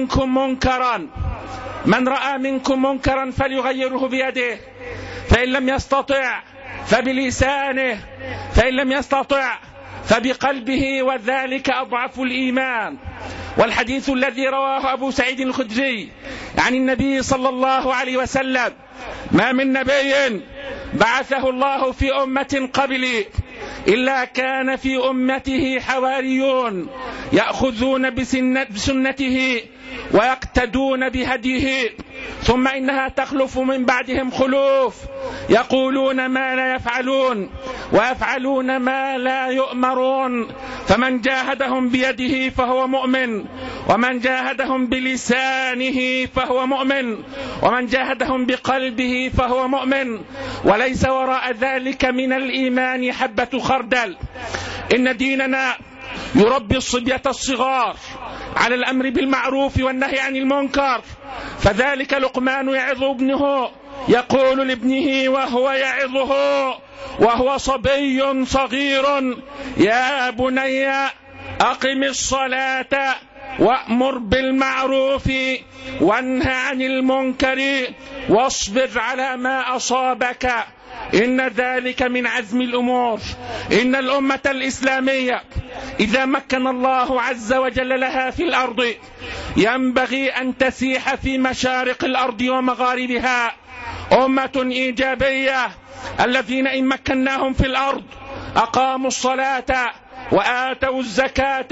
رأى منكم منكرا فليغيره بيده، فإن لم يستطع فبلسانه، فإن لم يستطع فبقلبه، وذلك أضعف الإيمان. والحديث الذي رواه أبو سعيد الخدري عن النبي صلى الله عليه وسلم: ما من نبي بعثه الله في أمة قبلي إلا كان في أمته حواريون يأخذون بسنته ويقتدون بهديه، ثم إنها تخلف من بعدهم خلوف يقولون ما لا يفعلون ويفعلون ما لا يؤمرون، فمن جاهدهم بيده فهو مؤمن، ومن جاهدهم بلسانه فهو مؤمن، ومن جاهدهم بقلبه فهو مؤمن، وليس وراء ذلك من الإيمان حبة خردل. إن ديننا يربي الصبية الصغار على الأمر بالمعروف والنهي عن المنكر، فذلك لقمان يعظ ابنه، يقول لابنه وهو يعظه وهو صبي صغير: يا بني أقم الصلاة وأمر بالمعروف وانهى عن المنكر واصبر على ما أصابك، إن ذلك من عزم الأمور. إن الأمة الإسلامية إذا مكن الله عز وجل لها في الأرض ينبغي أن تسيح في مشارق الأرض ومغاربها أمة إيجابية، الذين إن مكناهم في الأرض أقاموا الصلاة وآتوا الزكاة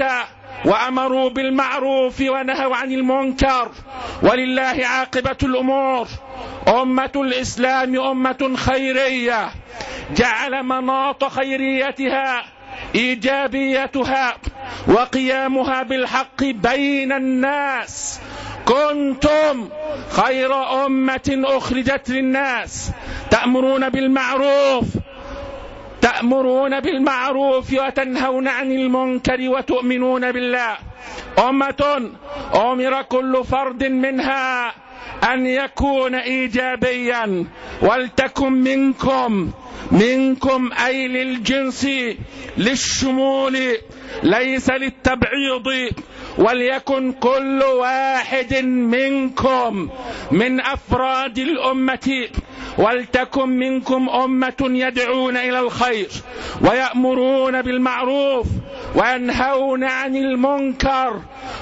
وأمروا بالمعروف ونهوا عن المنكر، ولله عاقبة الأمور. أمة الإسلام أمة خيرية، جعل مناط خيريتها إيجابيتها وقيامها بالحق بين الناس. كنتم خير أمة أخرجت للناس، تأمرون بالمعروف وتنهون عن المنكر وتؤمنون بالله. أمة أمر كل فرد منها أن يكون إيجابيا، ولتكن منكم أي للجنس للشمول ليس للتبعيض، وليكن كل واحد منكم من أفراد الأمة، ولتكن منكم أمة يدعون إلى الخير ويأمرون بالمعروف وينهون عن المنكر،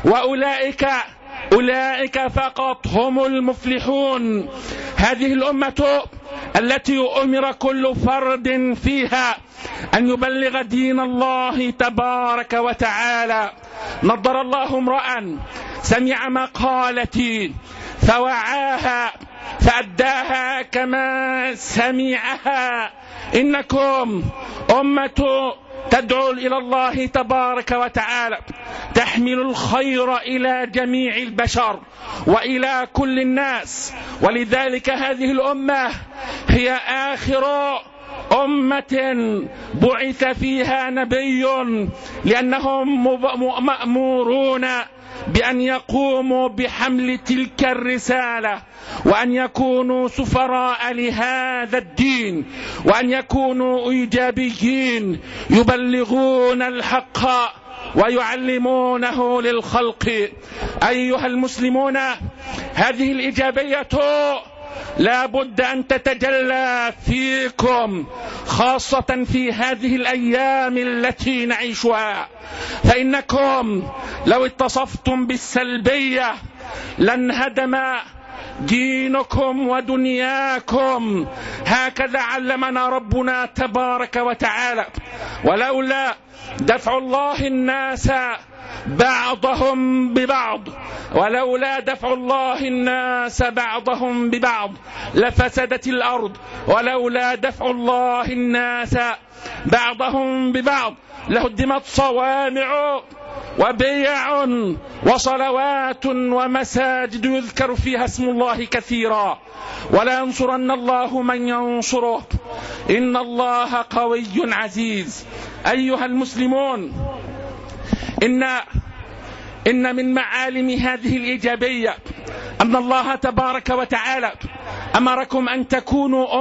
أولئك فقط هم المفلحون. هذه الأمة التي أمر كل فرد فيها أن يبلغ دين الله تبارك وتعالى. نضر الله امرأ سمع مقالتي فوعاها فأداها كما سمعها. إنكم أمة تدعو إلى الله تبارك وتعالى، تحمل الخير إلى جميع البشر وإلى كل الناس، ولذلك هذه الأمة هي آخر أمة بعث فيها نبي، لأنهم مأمورون بأن يقوموا بحمل تلك الرسالة، وأن يكونوا سفراء لهذا الدين، وأن يكونوا إيجابيين يبلغون الحق ويعلمونه للخلق. أيها المسلمون، هذه الإيجابية لا بد أن تتجلى فيكم، خاصة في هذه الأيام التي نعيشها، فإنكم لو اتصفتم بالسلبية لانهدم دينكم ودنياكم. هكذا علمنا ربنا تبارك وتعالى: ولولا دفع الله الناس بعضهم ببعض لفسدت الأرض، ولولا دفع الله الناس بعضهم ببعض لهدمت صوامع وبيع وصلوات ومساجد يذكر فيها اسم الله كثيرا، ولا ينصرن الله من ينصره، إن الله قوي عزيز. أيها المسلمون، إن من معالم هذه الإيجابية أن الله تبارك وتعالى أمركم أن تكونوا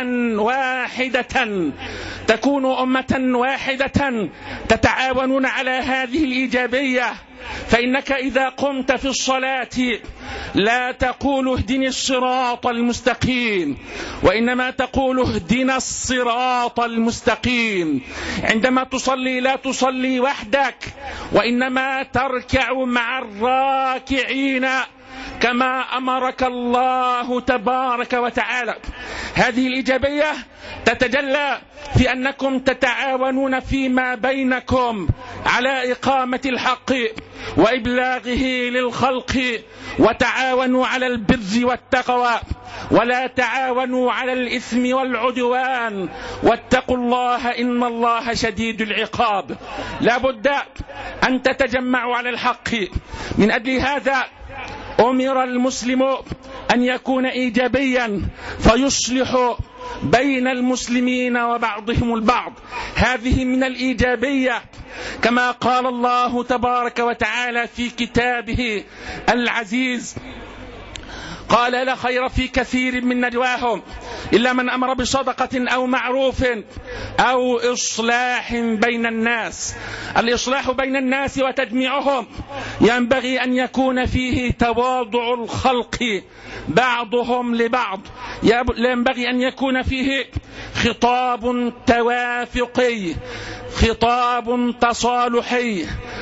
أمة واحدة تتعاونون على هذه الإيجابية. فإنك إذا قمت في الصلاة لا تقول اهدني الصراط المستقيم، وإنما تقول اهدنا الصراط المستقيم. عندما تصلي لا تصلي وحدك، وإنما تركع مع الراكعين كما أمرك الله تبارك وتعالى. هذه الإيجابية تتجلى في أنكم تتعاونون فيما بينكم على إقامة الحق وإبلاغه للخلق، وتعاونوا على البر والتقوى، ولا تعاونوا على الإثم والعدوان، واتقوا الله إن الله شديد العقاب. لا بد أن تتجمعوا على الحق. من أجل هذا أمر المسلم أن يكون إيجابيا فيصلح بين المسلمين وبعضهم البعض. هذه من الإيجابية، كما قال الله تبارك وتعالى في كتابه العزيز: قال: لا خير في كثير من نجواهم إلا من أمر بصدقة أو معروف أو إصلاح بين الناس. الإصلاح بين الناس وتجميعهم ينبغي أن يكون فيه تواضع الخلق بعضهم لبعض، ينبغي أن يكون فيه خطاب توافقي، خطاب تصالحي،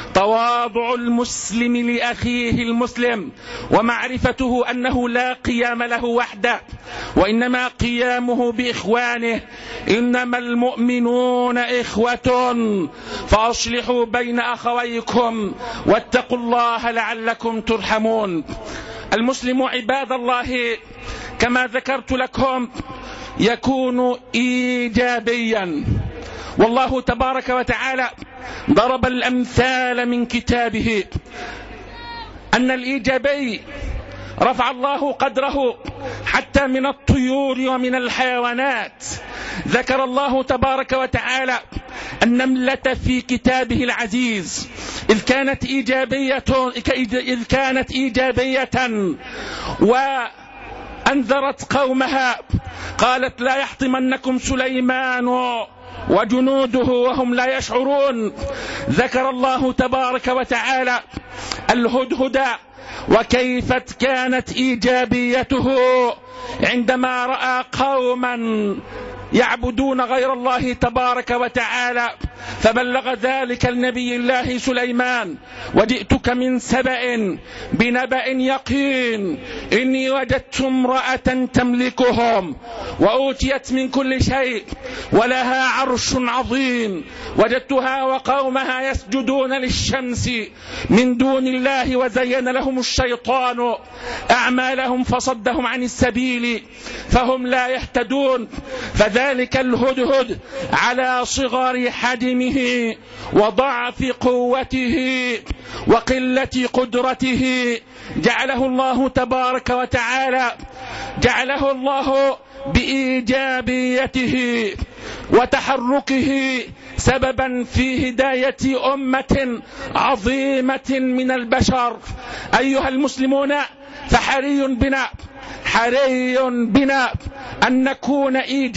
تواضع المسلم لأخيه المسلم ومعرفته أنه لا قيام له وحده، وإنما قيامه بإخوانه. إنما المؤمنون إخوة فأصلحوا بين أخويكم واتقوا الله لعلكم ترحمون. المسلم عباد الله كما ذكرت لكم يكون إيجابيا، والله تبارك وتعالى ضرب الأمثال من كتابه أن الإيجابي رفع الله قدره حتى من الطيور ومن الحيوانات. ذكر الله تبارك وتعالى النملة في كتابه العزيز إذ كانت إيجابية وأنذرت قومها قالت لا يحطمنكم سليمان وجنوده وهم لا يشعرون. ذكر الله تبارك وتعالى الهدهد وكيف كانت إيجابيته عندما رأى قوما يعبدون غير الله تبارك وتعالى فبلغ ذلك النبي الله سليمان وجئتك من سبأ بنبأ يقين إني وجدت امرأة تملكهم وأوتيت من كل شيء ولها عرش عظيم وجدتها وقومها يسجدون للشمس من دون الله وزين لهم الشيطان أعمالهم فصدهم عن السبيل فهم لا يهتدون. فذلك الهدهد على صغر حجمه وضعف قوته وقلة قدرته جعله الله تبارك وتعالى بإيجابيته وتحركه سببا في هداية أمة عظيمة من البشر. أيها المسلمون فحري بنا أن نكون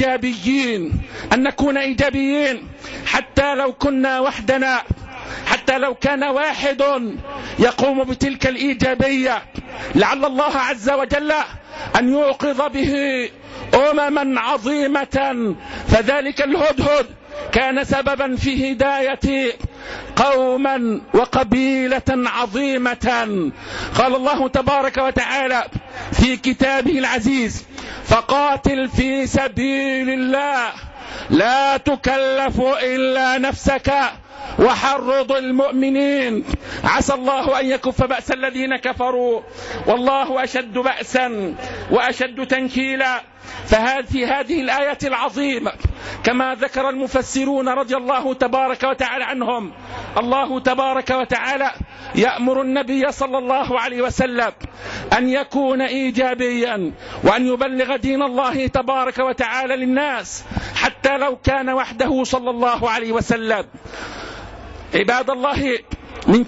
إيجابيين حتى لو كنا وحدنا، حتى لو كان واحد يقوم بتلك الإيجابية لعل الله عز وجل أن يوقظ به أمما عظيمة. فذلك الهدهد كان سببا في هداية قوما وقبيلة عظيمة. قال الله تبارك وتعالى في كتابه العزيز فقاتل في سبيل الله لا تكلف إلا نفسك وحرض المؤمنين عسى الله أن يكف بأس الذين كفروا والله أشد بأسا وأشد تنكيلا. فهذه هذه الآية العظيمة كما ذكر المفسرون رضي الله تبارك وتعالى عنهم، الله تبارك وتعالى يأمر النبي صلى الله عليه وسلم أن يكون إيجابيا وأن يبلغ دين الله تبارك وتعالى للناس حتى لو كان وحده صلى الله عليه وسلم. عباد الله من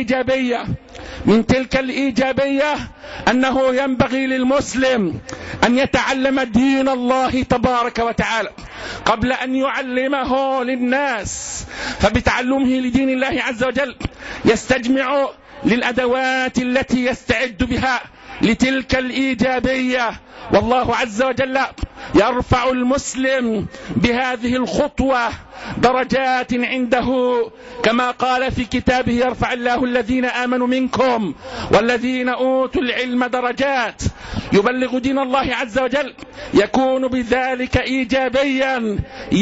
تلك الإيجابية أنه ينبغي للمسلم أن يتعلم دين الله تبارك وتعالى قبل أن يعلمه للناس، فبتعلمه لدين الله عز وجل يستجمع للأدوات التي يستعد بها لتلك الإيجابية. والله عز وجل يرفع المسلم بهذه الخطوة درجات عنده كما قال في كتابه يرفع الله الذين آمنوا منكم والذين أوتوا العلم درجات. يبلغ دين الله عز وجل يكون بذلك إيجابيا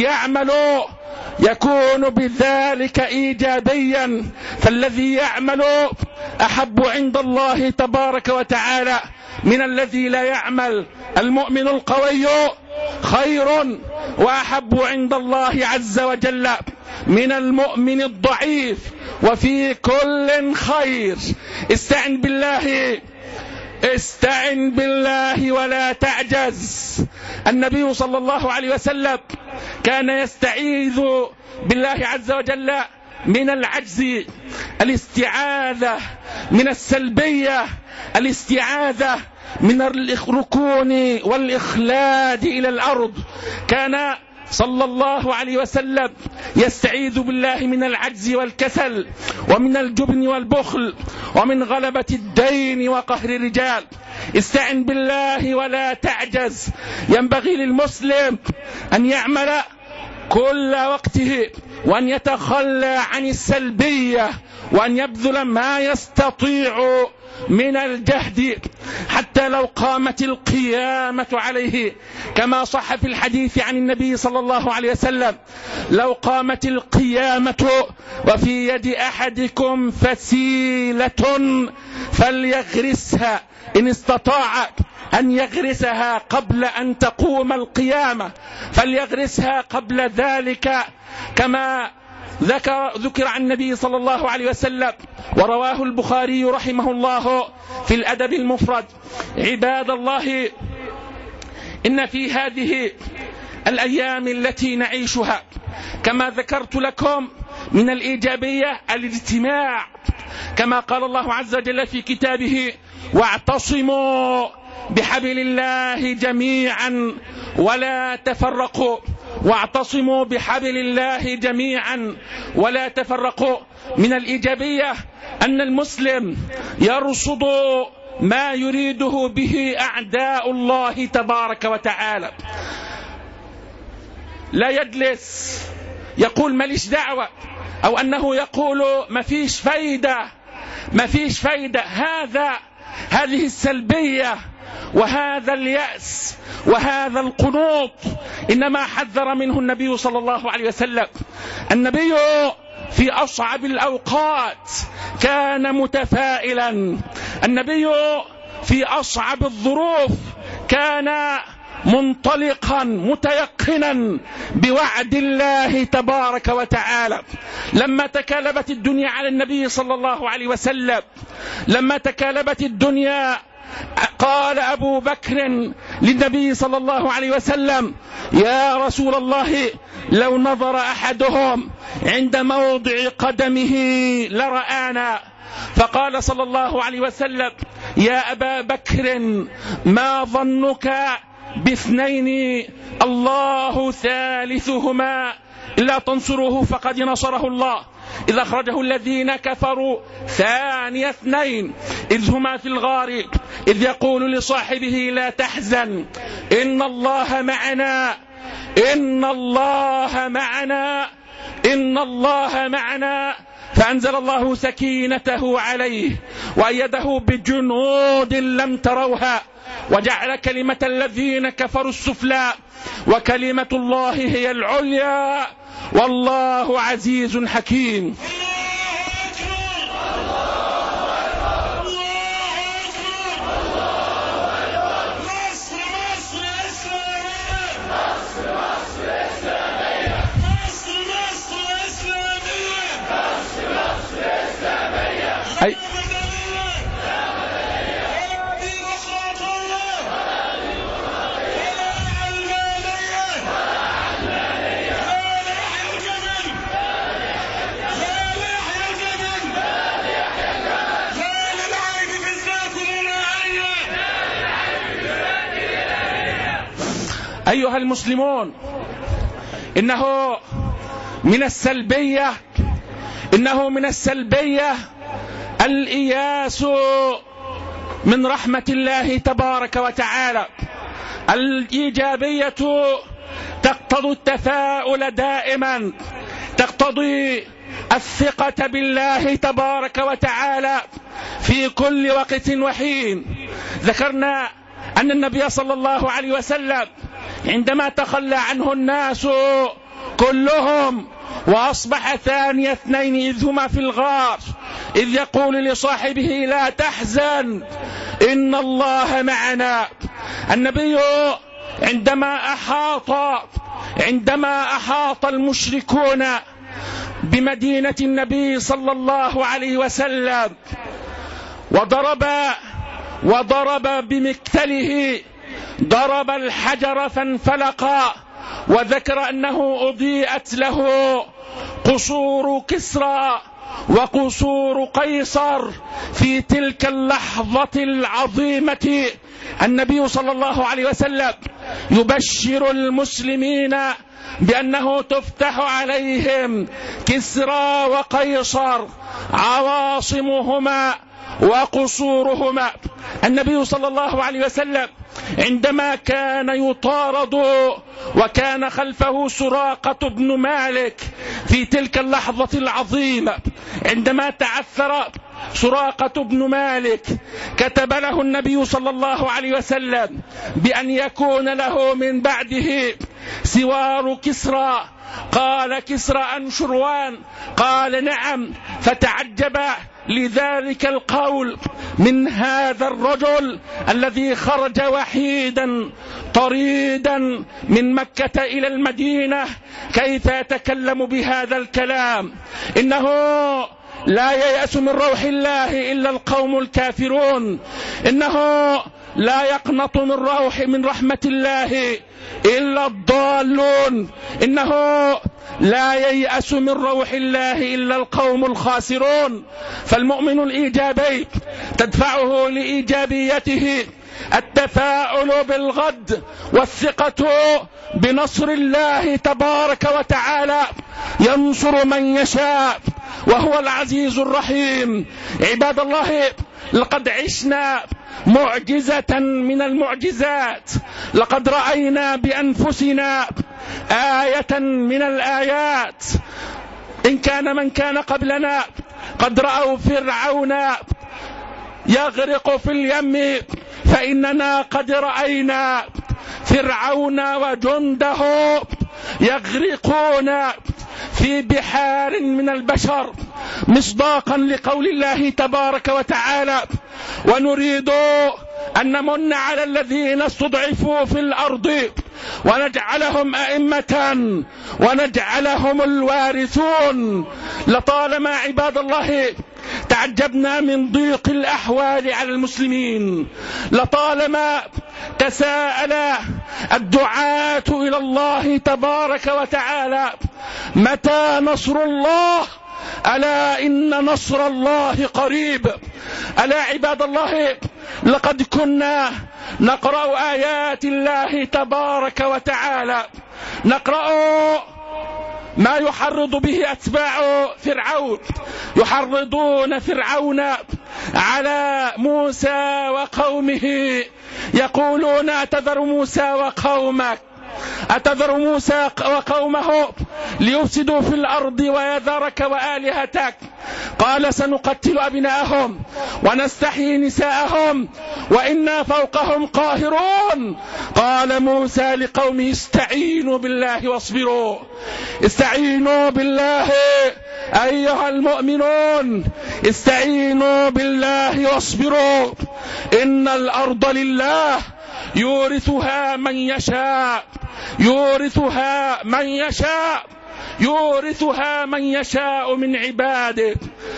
يكون بذلك إيجابيا. فالذي يعمل أحب عند الله تبارك وتعالى من الذي لا يعمل. المؤمن القوي خير وأحب عند الله عز وجل من المؤمن الضعيف، وفي كل خير. استعن بالله ولا تعجز. النبي صلى الله عليه وسلم كان يستعيذ بالله عز وجل من العجز، الاستعاذة من السلبية، الاستعاذة من الركون والإخلاد إلى الأرض. كان صلى الله عليه وسلم يستعيذ بالله من العجز والكسل ومن الجبن والبخل ومن غلبة الدين وقهر الرجال. استعن بالله ولا تعجز. ينبغي للمسلم أن يعمل كل وقته، وأن يتخلى عن السلبية، وأن يبذل ما يستطيع من الجهد حتى لو قامت القيامة عليه، كما صح في الحديث عن النبي صلى الله عليه وسلم: لو قامت القيامة وفي يد أحدكم فسيلة فليغرسها، إن استطاع أن يغرسها قبل أن تقوم القيامة فليغرسها قبل ذلك، كما ذكر عن النبي صلى الله عليه وسلم ورواه البخاري رحمه الله في الأدب المفرد. عباد الله، إن في هذه الأيام التي نعيشها كما ذكرت لكم من الإيجابية الاجتماع، كما قال الله عز وجل في كتابه: واعتصموا بحبل الله جميعا ولا تفرقوا. واعتصموا بحبل الله جميعا ولا تفرقوا. من الإيجابية أن المسلم يرصد ما يريده به أعداء الله تبارك وتعالى، لا يجلس يقول ماليش دعوة، أو أنه يقول مفيش فايدة. هذه السلبية وهذا اليأس وهذا القنوط إنما حذر منه النبي صلى الله عليه وسلم. النبي في أصعب الأوقات كان متفائلا، النبي في أصعب الظروف كان منطلقا متيقنا بوعد الله تبارك وتعالى. لما تكالبت الدنيا على النبي صلى الله عليه وسلم، لما تكالبت الدنيا، قال أبو بكر للنبي صلى الله عليه وسلم: يا رسول الله، لو نظر أحدهم عند موضع قدمه لرآنا. فقال صلى الله عليه وسلم: يا أبا بكر، ما ظنك باثنين الله ثالثهما إلا تنصروه فقد نصره الله، إذ أخرجه الذين كفروا ثاني اثنين إذ هما في الغار إذ يقول لصاحبه لا تحزن إن الله معنا، إن الله معنا، إن الله معنا. فأنزل الله سكينته عليه وأيده بجنود لم تروها وجعل كلمة الذين كفروا السفلى وكلمة الله هي العليا والله عزيز حكيم. أيها المسلمون، إنه من السلبية الإياس من رحمة الله تبارك وتعالى. الإيجابية تقتضي التفاؤل دائما، تقتضي الثقة بالله تبارك وتعالى في كل وقت وحين. ذكرنا أن النبي صلى الله عليه وسلم عندما تخلى عنه الناس كلهم وأصبح ثاني اثنين إذ هما في الغار إذ يقول لصاحبه لا تحزن إن الله معنا. النبي عندما أحاط المشركون بمدينة النبي صلى الله عليه وسلم وضرب بمكتله، ضرب الحجر فانفلق، وذكر أنه أضيئت له قصور كسرى وقصور قيصر في تلك اللحظة العظيمة. النبي صلى الله عليه وسلم يبشر المسلمين بأنه تفتح عليهم كسرى وقيصر عواصمهما وقصورهما. النبي صلى الله عليه وسلم عندما كان يطارد وكان خلفه سراقة بن مالك في تلك اللحظة العظيمة، عندما تعثر سراقة بن مالك كتب له النبي صلى الله عليه وسلم بأن يكون له من بعده سوار كسرى. قال كسرى أنشروان؟ قال نعم. فتعجب لذلك القول من هذا الرجل الذي خرج وحيدا طريدا من مكة إلى المدينة، كيف يتكلم بهذا الكلام؟ إنه لا ييأس من روح الله إلا القوم الكافرون، إنه لا يقنط من رحمة الله إلا الضالون، إنه لا ييأس من روح الله إلا القوم الخاسرون. فالمؤمن الإيجابي تدفعه لإيجابيته التفاؤل بالغد والثقة بنصر الله تبارك وتعالى، ينصر من يشاء وهو العزيز الرحيم. عباد الله، لقد عشنا معجزة من المعجزات، لقد رأينا بأنفسنا آية من الآيات. إن كان من كان قبلنا قد رأوا فرعون يغرق في اليم، فإننا قد رأينا فرعون وجنده يغرقون في بحار من البشر، مصداقا لقول الله تبارك وتعالى: ونريد أن نمن على الذين استضعفوا في الأرض ونجعلهم أئمة ونجعلهم الوارثون. لطالما عباد الله تعجبنا من ضيق الأحوال على المسلمين، لطالما تساءل الدعاة إلى الله تبارك وتعالى: متى نصر الله؟ ألا إن نصر الله قريب. ألا عباد الله، لقد كنا نقرأ آيات الله تبارك وتعالى، نقرأ ما يحرض به أتباع فرعون، يحرضون فرعون على موسى وقومه، يقولون: أتذر موسى وقومك، أتذر موسى وقومه ليفسدوا في الأرض ويذرك وآلهتك؟ قال: سنقتل أبناءهم ونستحيي نساءهم وإنا فوقهم قاهرون. قال موسى لقومه: استعينوا بالله واصبروا، استعينوا بالله أيها المؤمنون، استعينوا بالله واصبروا، إن الأرض لله يورثها من يشاء، يورثها من يشاء، يورثها من يشاء من عباده،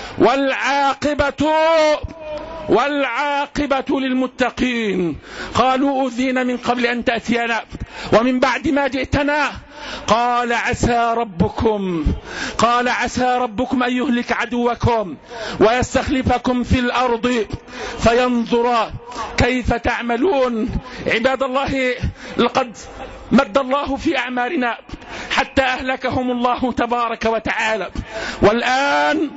والعاقبة للمتقين. قالوا: أوذينا من قبل أن تأتينا ومن بعد ما جئتنا. قال: عسى ربكم أن يهلك عدوكم ويستخلفكم في الأرض فينظر كيف تعملون. عباد الله، لقد مد الله في أعمارنا حتى أهلكهم الله تبارك وتعالى، والآن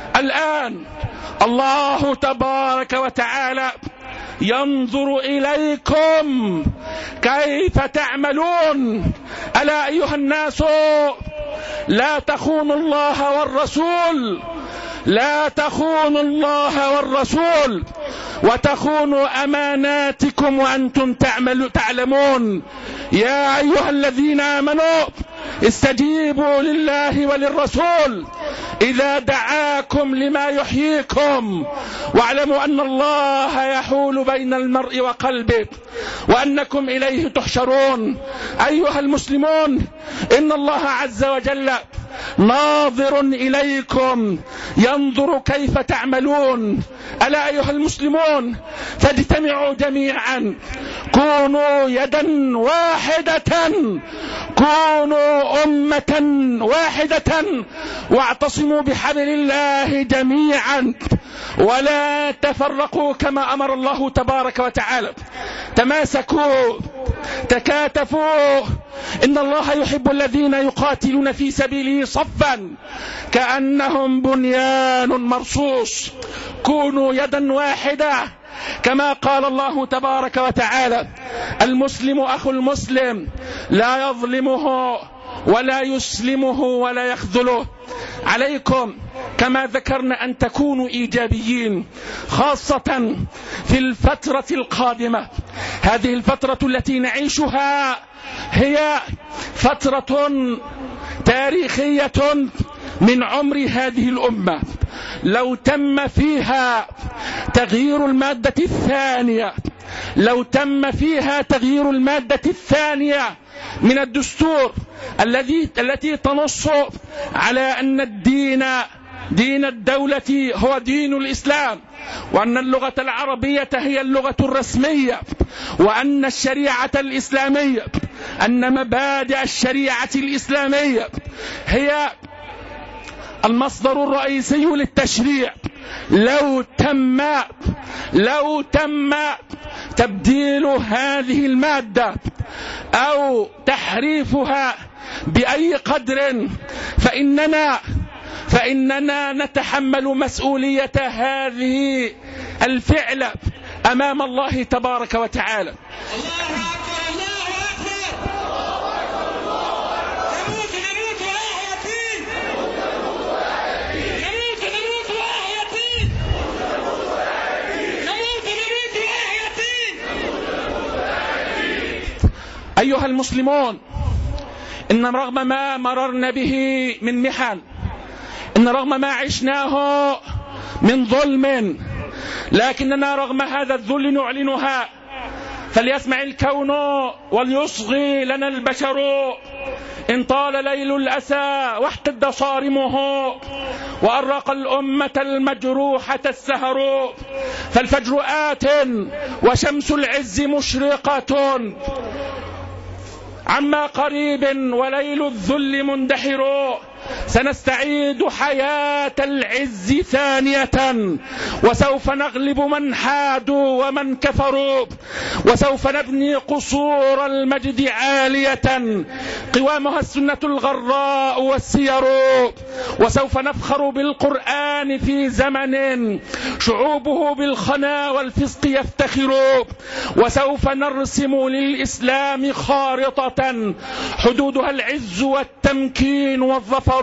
الله تبارك وتعالى ينظر إليكم كيف تعملون. ألا أيها الناس، لا تخونوا الله والرسول، لا تخونوا الله والرسول وتخونوا أماناتكم وأنتم تعلمون. يا أيها الذين آمنوا استجيبوا لله وللرسول إذا دعاكم لما يحييكم، واعلموا أن الله يحول بين المرء وقلبه وأنكم إليه تحشرون. أيها المسلمون، إن الله عز وجل ناظر إليكم ينظر كيف تعملون. ألا أيها المسلمون، فاجتمعوا جميعا، كونوا يدا واحدة، كونوا أمة واحدة، واعتصموا بحبل الله جميعا ولا تفرقوا كما أمر الله تبارك وتعالى. تماسكوا، تكاتفوا، إن الله يحب الذين يقاتلون في سبيله صفا كأنهم بنيان مرصوص. كونوا يدا واحدة كما قال الله تبارك وتعالى: المسلم أخو المسلم لا يظلمه ولا يسلمه ولا يخذله. عليكم كما ذكرنا أن تكونوا إيجابيين، خاصة في الفترة القادمة. هذه الفترة التي نعيشها هي فترة تاريخية من عمر هذه الأمة. لو تم فيها تغيير المادة الثانية، لو تم فيها تغيير المادة الثانية من الدستور التي تنص على أن دين الدولة هو دين الإسلام، وأن اللغة العربية هي اللغة الرسمية، وأن الشريعة الإسلامية، أن مبادئ الشريعة الإسلامية هي المصدر الرئيسي للتشريع، لو تم تبديل هذه المادة أو تحريفها بأي قدر فإننا نتحمل مسؤولية هذه الفعل أمام الله تبارك وتعالى. أيها المسلمون، إن رغم ما مررنا به من محن، إن رغم ما عشناه من ظلم، لكننا رغم هذا الذل نعلنها. فليسمع الكون وليصغي لنا البشر، إن طال ليل الأسى واحتد صارمه، وأرق الأمة المجروحة السهر. فالفجر آت وشمس العز مشرقة عما قريب، وليل الذل مندحر. سنستعيد حياة العز ثانية، وسوف نغلب من حادوا ومن كفروا، وسوف نبني قصور المجد عالية قوامها السنة الغراء والسير، وسوف نفخر بالقرآن في زمن شعوبه بالخنا والفسق يفتخر، وسوف نرسم للإسلام خارطة حدودها العز والتمكين والظفر.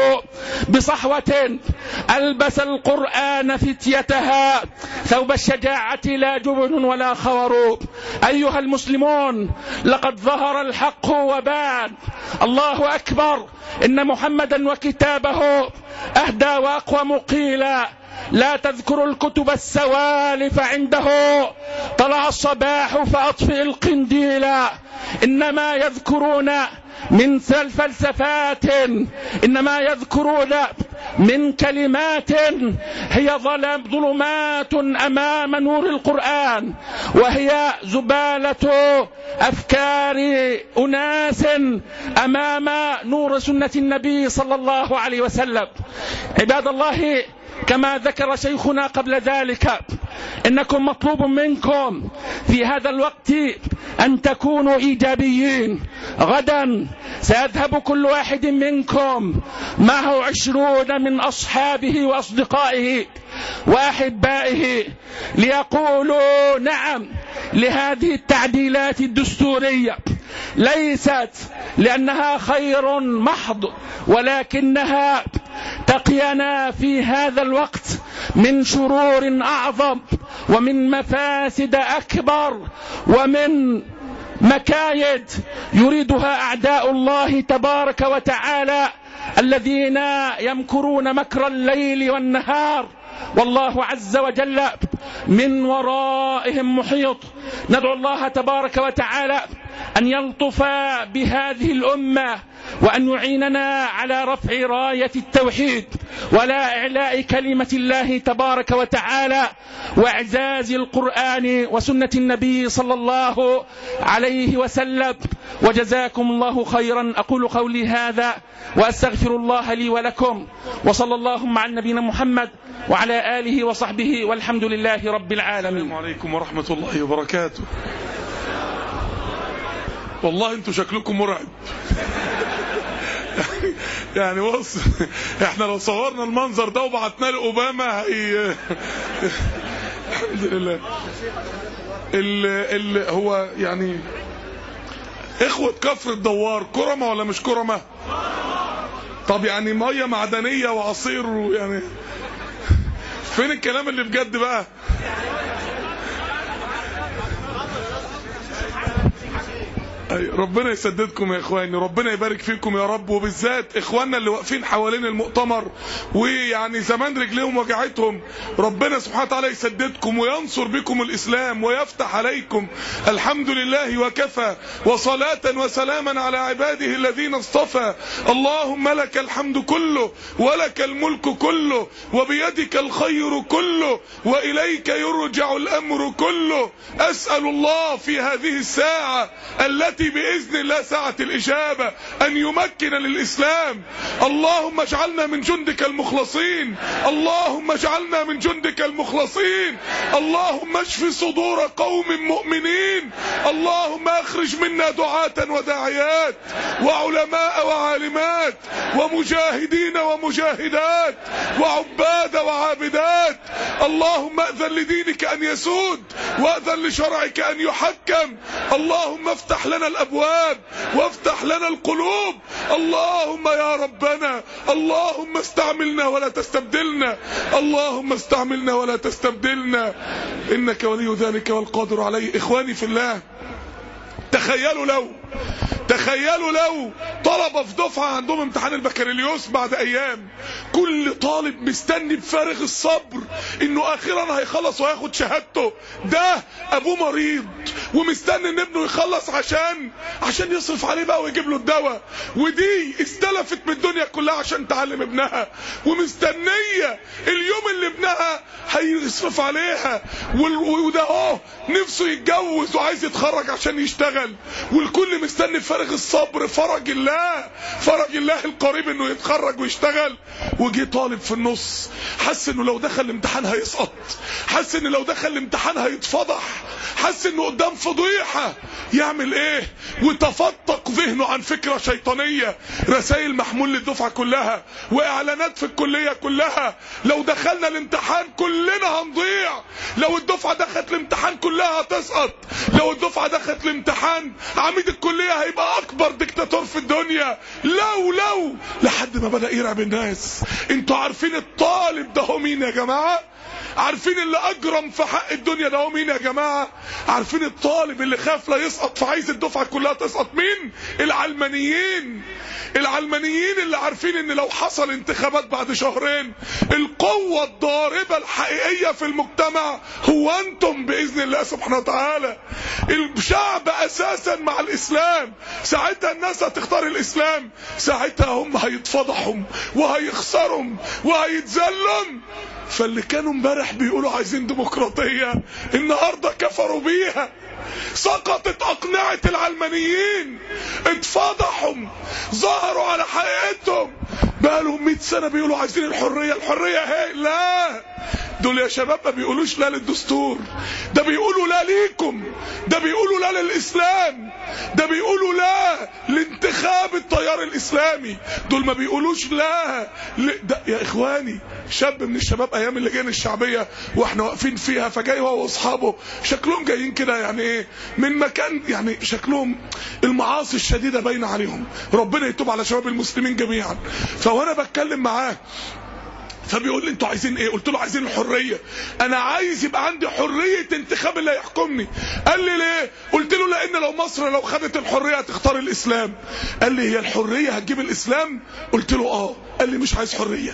بصحوة ألبس القرآن فتيتها ثوب الشجاعة لا جبن ولا خور. أيها المسلمون، لقد ظهر الحق وبان. الله أكبر، إن محمدا وكتابه أهدى وأقوم قيلا. لا تذكر الكتب السوالف عنده، طلع الصباح فأطفئ القنديل. إنما يذكرون من فلسفات، إنما يذكرون من كلمات هي ظلمات أمام نور القرآن، وهي زبالة أفكار أناس أمام نور سنة النبي صلى الله عليه وسلم. عباد الله، كما ذكر شيخنا قبل ذلك، إنكم مطلوب منكم في هذا الوقت أن تكونوا إيجابيين. غدا سيذهب كل واحد منكم معه 20 من أصحابه وأصدقائه وأحبائه ليقولوا نعم لهذه التعديلات الدستورية، ليست لأنها خير محض، ولكنها تقينا في هذا الوقت من شرور أعظم، ومن مفاسد أكبر، ومن مكايد يريدها أعداء الله تبارك وتعالى الذين يمكرون مكر الليل والنهار، والله عز وجل من ورائهم محيط. ندعو الله تبارك وتعالى أن يلطف بهذه الأمة، وأن يعيننا على رفع راية التوحيد ولا إعلاء كلمة الله تبارك وتعالى، وإعزاز القرآن وسنة النبي صلى الله عليه وسلم. وجزاكم الله خيرا. أقول قولي هذا وأستغفر الله لي ولكم، وصلى اللهم على نبينا محمد وعلى آله وصحبه، والحمد لله رب العالمين. السلام عليكم ورحمة الله وبركاته. والله انتوا شكلكم مرعب. يعني بص، احنا لو صورنا المنظر ده وبعتناه لأوباما الحمد لله. هو يعني اخوة كفر الدوار كرمة ولا مش كرمة؟ طب يعني مية معدنية وعصير يعني فين الكلام اللي بجد بقى؟ ربنا يسددكم يا اخواني، ربنا يبارك فيكم يا رب، وبالذات اخواننا اللي واقفين حوالين المؤتمر ويعني زمان رجليهم وجعتهم، ربنا سبحانه وتعالى يسددكم وينصر بكم الاسلام ويفتح عليكم. الحمد لله وكفى، وصلاة وسلاما على عباده الذين اصطفى. اللهم لك الحمد كله ولك الملك كله وبيدك الخير كله وإليك يرجع الأمر كله. أسأل الله في هذه الساعة التي بإذن الله ساعة الإجابة أن يمكن للإسلام. اللهم اجعلنا من جندك المخلصين، اللهم اجعلنا من جندك المخلصين. اللهم اشف صدور قوم مؤمنين. اللهم اخرج منا دعاة وداعيات وعلماء وعالمات ومجاهدين ومجاهدات وعباد وعابدات. اللهم اذن لدينك أن يسود واذن لشرعك أن يحكم. اللهم افتح لنا الأبواب وافتح لنا القلوب. اللهم يا ربنا، اللهم استعملنا ولا تستبدلنا، اللهم استعملنا ولا تستبدلنا، إنك ولي ذلك والقادر عليه. إخواني في الله، تخيلوا لو طلبة في دفعة عندهم امتحان البكالوريوس بعد ايام، كل طالب مستني بفارغ الصبر انه اخيرا هيخلص وهياخد شهادته. ده ابوه مريض ومستني ان ابنه يخلص عشان يصرف عليه بقى ويجيب له الدواء، ودي استلفت من الدنيا كلها عشان تعلم ابنها ومستنية اليوم اللي ابنها هيصرف عليها، وده نفسه يتجوز وعايز يتخرج عشان يشتغل، والكل مستني بفارغ الصبر فرج الله القريب انه يتخرج ويشتغل. وجي طالب في النص حس انه لو دخل الامتحان هيسقط، حس انه لو دخل الامتحان هيتفضح، حس انه قدام فضيحة. يعمل ايه؟ وتفتق ذهنه عن فكرة شيطانية، رسائل محمول للدفعة كلها واعلانات في الكلية كلها. لو دخلنا الامتحان كلنا هنضيع، لو الدفعة دخلت الامتحان كلها هتسقط، لو الدفعة دخلت الامتحان عميد الكلية هيبقى اكبر دكتاتور في الدنيا. لو لحد ما بدأ يرعب الناس. انتوا عارفين الطالب ده هو مين يا جماعة؟ عارفين اللي اجرم في حق الدنيا ده هو مين يا جماعة؟ عارفين الطالب اللي خاف لا يسقط فعايز الدفعة كلها تسقط مين؟ العلمانيين اللي عارفين ان لو حصل انتخابات بعد شهرين القوة الضاربة الحقيقية في المجتمع هو انتم بإذن الله سبحانه وتعالى. الشعب اساسا مع الاسلام، ساعتها الناس هتختار الاسلام، ساعتها هم هيتفضحوا وهيخسروا وهيتذلوا. فاللي كانوا امبارح بيقولوا عايزين ديمقراطية النهاردة كفروا بيها. سقطت أقنعة العلمانيين، اتفضحوا، ظهروا على حقيقتهم. بقالهم 100 سنة بيقولوا عايزين الحرية هي لا. دول يا شباب ما بيقولوش لا للدستور، ده بيقولوا لا ليكم، ده بيقولوا لا للإسلام، ده بيقولوا لا لانتخاب التيار الإسلامي. دول ما بيقولوش لا ده يا إخواني. شاب من الشباب أيام اللجان الشعبية وإحنا واقفين فيها، فجاي هو وأصحابه شكلهم جايين كده يعني إيه من مكان، يعني شكلهم المعاصي الشديدة باينة عليهم، ربنا يتوب على شباب المسلمين جميعا. فوانا بتكلم معاه فبيقول لي انتوا عايزين ايه؟ قلت له عايزين الحرية، انا عايز يبقى عندي حرية انتخاب اللي هيحكمني. قال لي ليه؟ قلت له لان لو مصر لو خدت الحرية هتختار الاسلام. قال لي هي الحرية هتجيب الاسلام؟ قلت له اه. قال لي مش عايز حرية.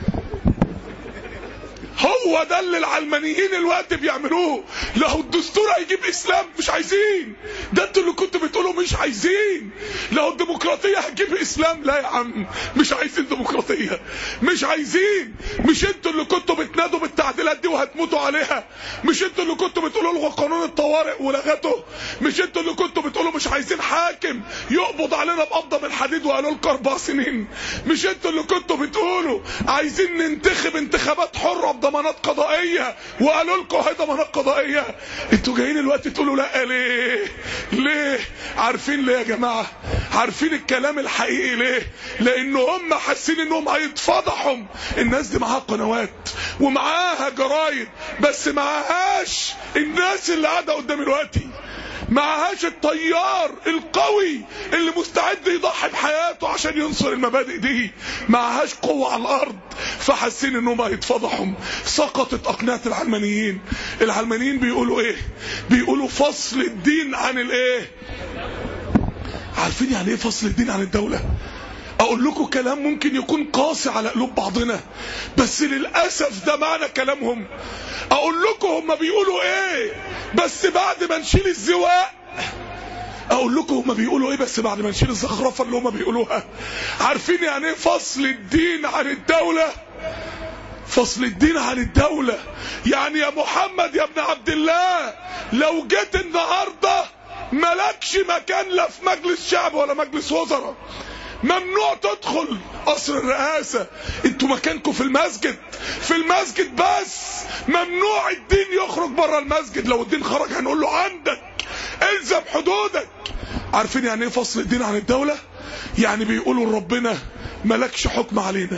هو ده اللي العلمانيين الوقت بيعملوه. لو الدستور هيجيب اسلام مش عايزين، ده انتوا اللي كنتوا بتقولوا مش عايزين. لو الديمقراطيه هتجيب اسلام، لا يا عم مش عايزين ديمقراطيه، مش عايزين. مش انتوا اللي كنتوا بتنادوا بالتعديلات دي وهتموتوا عليها؟ مش انتوا اللي كنتوا بتقولوا له قانون الطوارئ ولغته؟ مش انتوا اللي كنتوا بتقولوا مش عايزين حاكم يقبض علينا بقبضه من الحديد وقالوا لكم 4 سنين؟ مش انتوا اللي كنتوا بتقولوا عايزين ننتخب انتخابات حره ضمانات قضائية وقالوا لكم هي ضمانات قضائية؟ انتوا جايين الوقت تقولوا لا. ليه؟ عارفين ليه يا جماعة؟ عارفين الكلام الحقيقي ليه؟ لان هم حاسين انهم هيتفضحوا. الناس دي معاها قنوات ومعاها جرايد، بس معاهاش الناس اللي قاعده قدام دلوقتي، معهاش الطيار القوي اللي مستعد يضحي بحياته عشان ينصر المبادئ دي، معهاش قوة على الارض، فحاسين انهم هيتفضحوا. سقطت اقنعة العلمانيين. العلمانيين بيقولوا ايه؟ بيقولوا فصل الدين عن الايه؟ عارفين يعني ايه فصل الدين عن الدولة؟ اقول لكم كلام ممكن يكون قاسي على قلوب بعضنا، بس للأسف ده معنى كلامهم. اقول لكم هم بيقولوا ايه بس بعد ما نشيل الزواق. اقول لكم هم بيقولوا ايه بس بعد ما نشيل الزخرفة اللي هم بيقولوها. عارفين يعني ايه فصل الدين عن الدولة؟ فصل الدين عن الدولة يعني يا محمد يا ابن عبد الله، لو جيت النهاردة ملكش مكان لا في مجلس شعب ولا مجلس وزراء، ممنوع تدخل قصر الرئاسة، انتوا مكانكم في المسجد، في المسجد بس، ممنوع الدين يخرج بره المسجد. لو الدين خرج هنقول له عندك الزم حدودك. عارفين يعني ايه فصل الدين عن الدولة؟ يعني بيقولوا لربنا ملكش حكم علينا.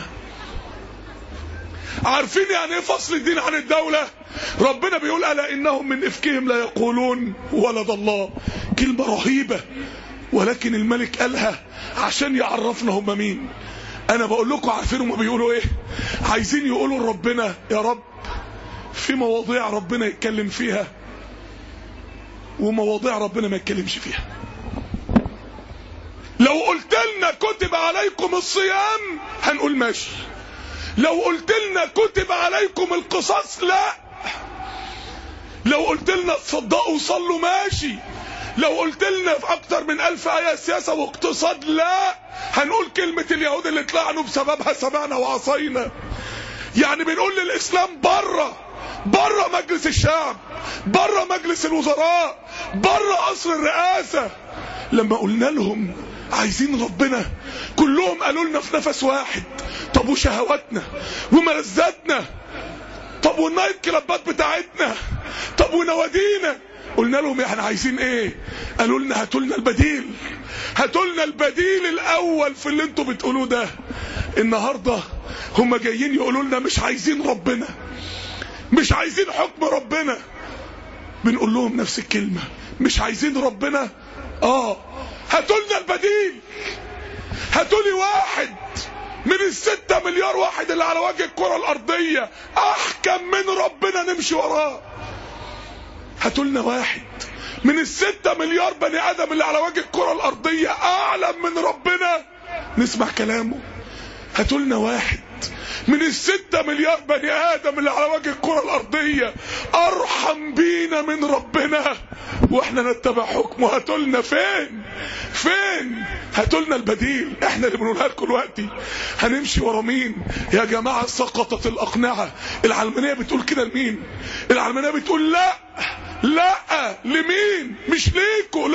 عارفين يعني ايه فصل الدين عن الدولة؟ ربنا بيقول ألا إنهم من إفكهم لا يقولون ولد الله. كلمة رهيبة، ولكن الملك قالها عشان يعرفنا هم مين. انا بقول لكم عارفين هم بيقولوا ايه؟ عايزين يقولوا لربنا يا رب في مواضيع ربنا يتكلم فيها ومواضيع ربنا ما يتكلمش فيها. لو قلت لنا كتب عليكم الصيام هنقول ماشي، لو قلت لنا كتب عليكم القصاص لا، لو قلت لنا تصدقوا وصلوا ماشي، لو قلت لنا في اكتر من 1000 آية سياسة واقتصاد لا، هنقول كلمة اليهود اللي طلعنوا بسببها سمعنا وعصينا. يعني بنقول للإسلام بره مجلس الشعب، بره مجلس الوزراء، بره قصر الرئاسة. لما قلنا لهم عايزين ربنا كلهم قالوا لنا في نفس واحد طب وشهواتنا وملذاتنا، طب والنايت كلابات بتاعتنا، طب ونوادينا. قلنا لهم احنا عايزين ايه؟ قالوا لنا هاتوا لنا البديل، هاتوا لنا البديل الاول في اللي انتوا بتقولوه ده. النهارده هم جايين يقولوا لنا مش عايزين ربنا، مش عايزين حكم ربنا. بنقول لهم نفس الكلمه، مش عايزين ربنا. هاتوا لنا البديل، هاتوا لي واحد من 6 مليار واحد اللي على وجه الكره الارضيه احكم من ربنا نمشي وراه. هاتوا لنا واحد من 6 مليار بني ادم اللي على وجه الكره الارضيه اعلم من ربنا نسمع كلامه. هاتوا لنا واحد من 6 مليار بني ادم اللي على وجه الكره الارضيه ارحم بينا من ربنا واحنا نتبع حكمه. هاتوا لنا فين؟ هاتوا لنا البديل. احنا اللي بنقولها لكم دلوقتي هنمشي ورا مين يا جماعه؟ سقطت الاقنعه. العلمانيه بتقول كده لمين؟ العلمانيه بتقول لا لمين؟ مش ليكوا،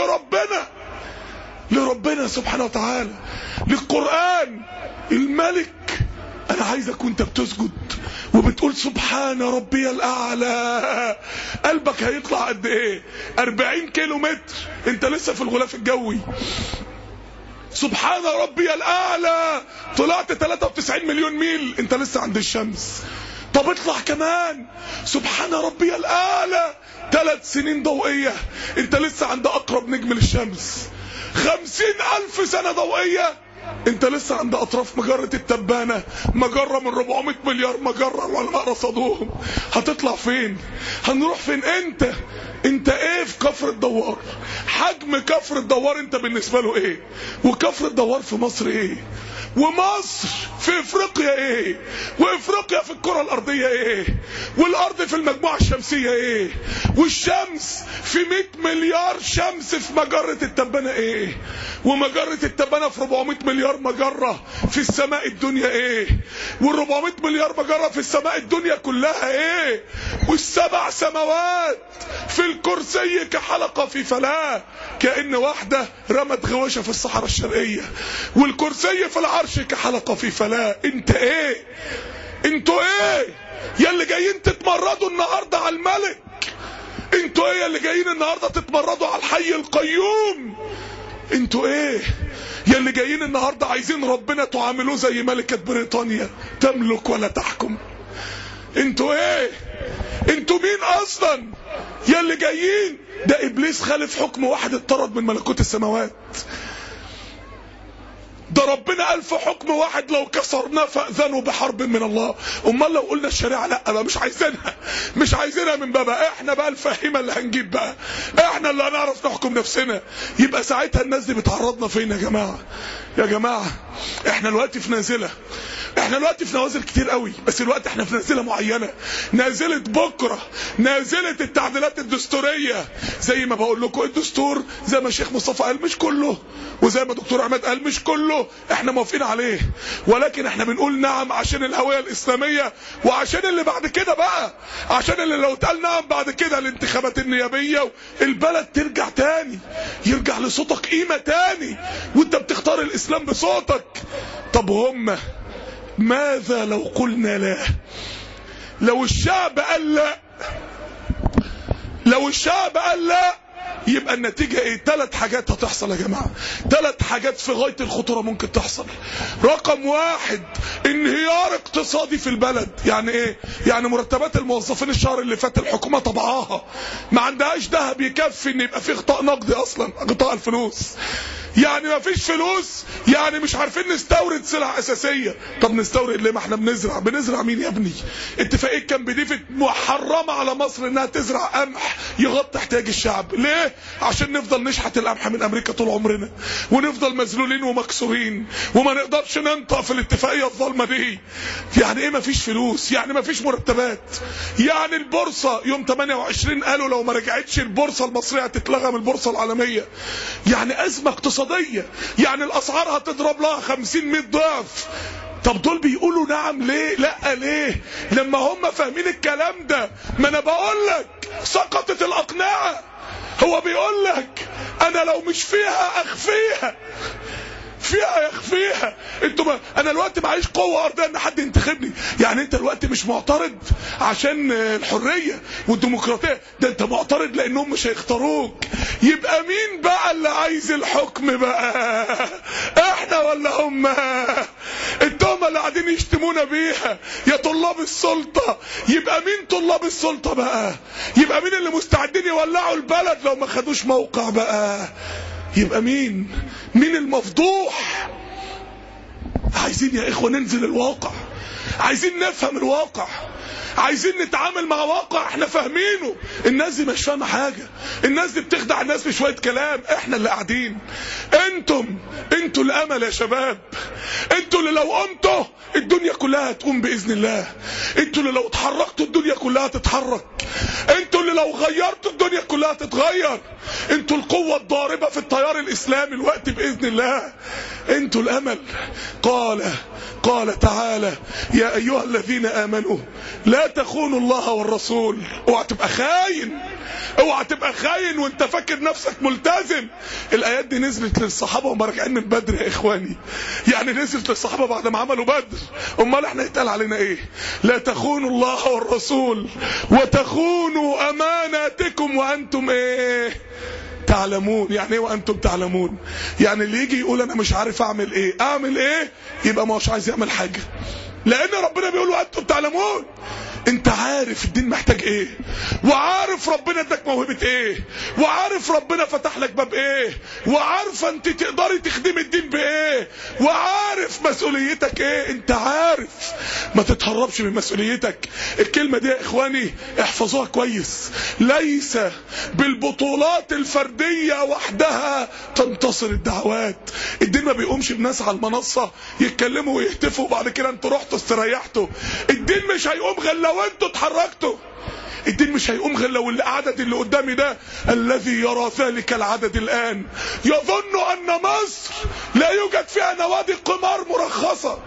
لربنا سبحانه وتعالى، للقرآن. الملك انا عايزك وانت بتسجد وبتقول سبحان ربي الاعلى قلبك هيطلع قد ايه؟ 40 كيلو متر، انت لسه في الغلاف الجوي. سبحان ربي الاعلى طلعت 93 مليون ميل، انت لسه عند الشمس. طب اطلع كمان سبحان ربي الاعلى 3 سنين ضوئية، انت لسه عند اقرب نجم للشمس. 50,000 سنة ضوئية، انت لسه عند اطراف مجرة التبانة، مجرة من 400 مليار مجرة العلماء رصدوهم. هتطلع فين؟ هنروح فين؟ انت ايه في كفر الدوار؟ حجم كفر الدوار انت بالنسبة له ايه؟ وكفر الدوار في مصر ايه؟ ومصر في افريقيا ايه؟ وافريقيا في الكرة الارضية ايه؟ والارض في المجموعة الشمسية ايه؟ والشمس في 100 مليار شمس في مجرة التبانة ايه؟ ومجرة التبانة في 400 مليار مجرة في السماء الدنيا ايه؟ وال400 مليار مجرة في السماء الدنيا كلها ايه؟ والسبع سماوات في الكرسي كحلقة في فلاة، كأن واحدة رمت غواشة في الصحراء الشرقية، والكرسي في العرش كحلقة في فلاة. انت ايه؟ انتوا ايه يا اللي جايين تتمردوا النهاردة على الملك؟ انتوا ايه يا اللي جايين النهاردة تتمردوا على الحي القيوم؟ انتوا ايه يا اللي جايين النهاردة عايزين ربنا تعاملوه زي ملكة بريطانيا تملك ولا تحكم؟ انتوا ايه؟ انتوا مين اصلا يا اللي جايين؟ ده ابليس خالف حكم واحد اتطرد من ملكوت السماوات. ده ربنا قال في حكم واحد لو كسرناه فأذنوا بحرب من الله. امال لو قلنا الشريعة لا بقى مش عايزينها من بابا، احنا بقى الفهيمة اللي هنجيب بقى، احنا اللي هنعرف نحكم نفسنا، يبقى ساعتها الناس دي بتعرضنا فين يا جماعة؟ احنا الوقت في نازلة، احنا الوقت في نوازل كتير قوي، بس الوقت احنا في نازلة معينة، نازلة بكرة، نازلة التعديلات الدستورية. زي ما بقول لكم الدستور زي ما الشيخ مصطفى قال مش كله، وزي ما دكتور عماد قال مش كله احنا موافقين عليه، ولكن احنا بنقول نعم عشان الهوية الاسلامية، وعشان اللي بعد كده بقى، عشان اللي لو اتقال نعم بعد كده الانتخابات النيابية البلد ترجع تاني، يرجع لصوتك قيمة تاني، وانت بتختار الاسلام بصوتك. طب هم ماذا لو قلنا لا؟ لو الشعب قال لا، يبقى النتيجة ايه؟ 3 حاجات هتحصل يا جماعة، 3 حاجات في غاية الخطورة ممكن تحصل. رقم 1 انهيار اقتصادي في البلد. يعني ايه؟ يعني مرتبات الموظفين الشهر اللي فات الحكومة طبعاها ما عندهاش ذهب يكفي ان يبقى فيه غطاء نقدي اصلا، غطاء الفلوس. يعني ما فيش فلوس، يعني مش عارفين نستورد سلع اساسية. طب نستورد ليه؟ ما احنا بنزرع مين يا ابني؟ اتفاقية كامب ديفيد محرمة على مصر انها تزرع قمح يغطي احتياج الشعب. ليه؟ عشان نفضل نشحت القمح من امريكا طول عمرنا، ونفضل مذلولين ومكسورين، وما نقدرش ننطق في الاتفاقية الظالمة دي. يعني ايه ما فيش فلوس؟ يعني ما فيش مرتبات. يعني البورصة يوم 28 قالوا لو ما رجعتش البورصة المصرية هتتلغى من البورصة العالمية. يعني ازمة اقتصادية، يعني الاسعار هتضرب لها 50-100 ضعف. طب دول بيقولوا نعم ليه؟ لا ليه؟ لما هم فاهمين الكلام ده. ما انا بقول لك سقطت الاقنعة. هو بيقول لك انا لو مش فيها اخفيها، يخفيها. انتوا انا الوقت معيش قوه ارضيه ان حد ينتخبني. يعني انت الوقت مش معترض عشان الحريه والديمقراطيه، ده انت معترض لانهم مش هيختاروك. يبقى مين بقى اللي عايز الحكم بقى؟ احنا ولا هم؟ التهمه اللي قاعدين يشتمونا بيها يا طلاب السلطه. يبقى مين طلاب السلطه بقى؟ يبقى مين اللي مستعدين يولعوا البلد لو ما خدوش موقع بقى؟ يبقى مين المفضوح؟ عايزين يا اخوة ننزل الواقع، عايزين نفهم الواقع، عايزين نتعامل مع واقع احنا فاهمينه. الناس دي مش فاهمه حاجه، الناس دي بتخدع الناس بشويه كلام. احنا اللي قاعدين، انتوا الامل يا شباب. انتوا اللي لو قمتوا الدنيا كلها هتقوم باذن الله. انتوا اللي لو اتحركتوا الدنيا كلها تتحرك. انتوا اللي لو غيرتوا الدنيا كلها تتغير. انتوا القوه الضاربه في التيار الاسلامي الوقت باذن الله. انتوا الامل. قال تعالى يا ايها الذين امنوا لا تخونوا الله والرسول. اوعى تبقى خاين وانت فاكر نفسك ملتزم. الايات دي نزلت للصحابه وهم راجعين من بدر يا اخواني. يعني نزلت للصحابه بعد ما عملوا بدر. امال احنا يتقال علينا ايه؟ لا تخونوا الله والرسول وتخونوا اماناتكم وانتم ايه؟ تعلمون. يعني ايه وانتم تعلمون؟ يعني اللي يجي يقول انا مش عارف اعمل ايه يبقى ما هوش عايز يعمل حاجه، لان ربنا بيقول وانتم تعلمون. انت عارف الدين محتاج ايه، وعارف ربنا اداك موهبه ايه، وعارف ربنا فتح لك باب ايه، وعارفه انت تقدري تخدمي الدين بايه، وعارف مسؤوليتك ايه. انت عارف، ما تتهربش من مسؤوليتك. الكلمه دي يا اخواني احفظوها كويس. ليس بالبطولات الفرديه وحدها تنتصر الدعوات. الدين ما بيقومش بناس على المنصه يتكلموا ويهتفوا وبعد كده انتوا رحتوا استريحتوا. الدين مش هيقوم غير لو انتوا اتحركتوا. الدين مش هيقوم غير لو العدد اللي قدامي ده الذي يرى ذلك العدد الآن يظن أن مصر لا يوجد فيها نوادي قمار مرخصة.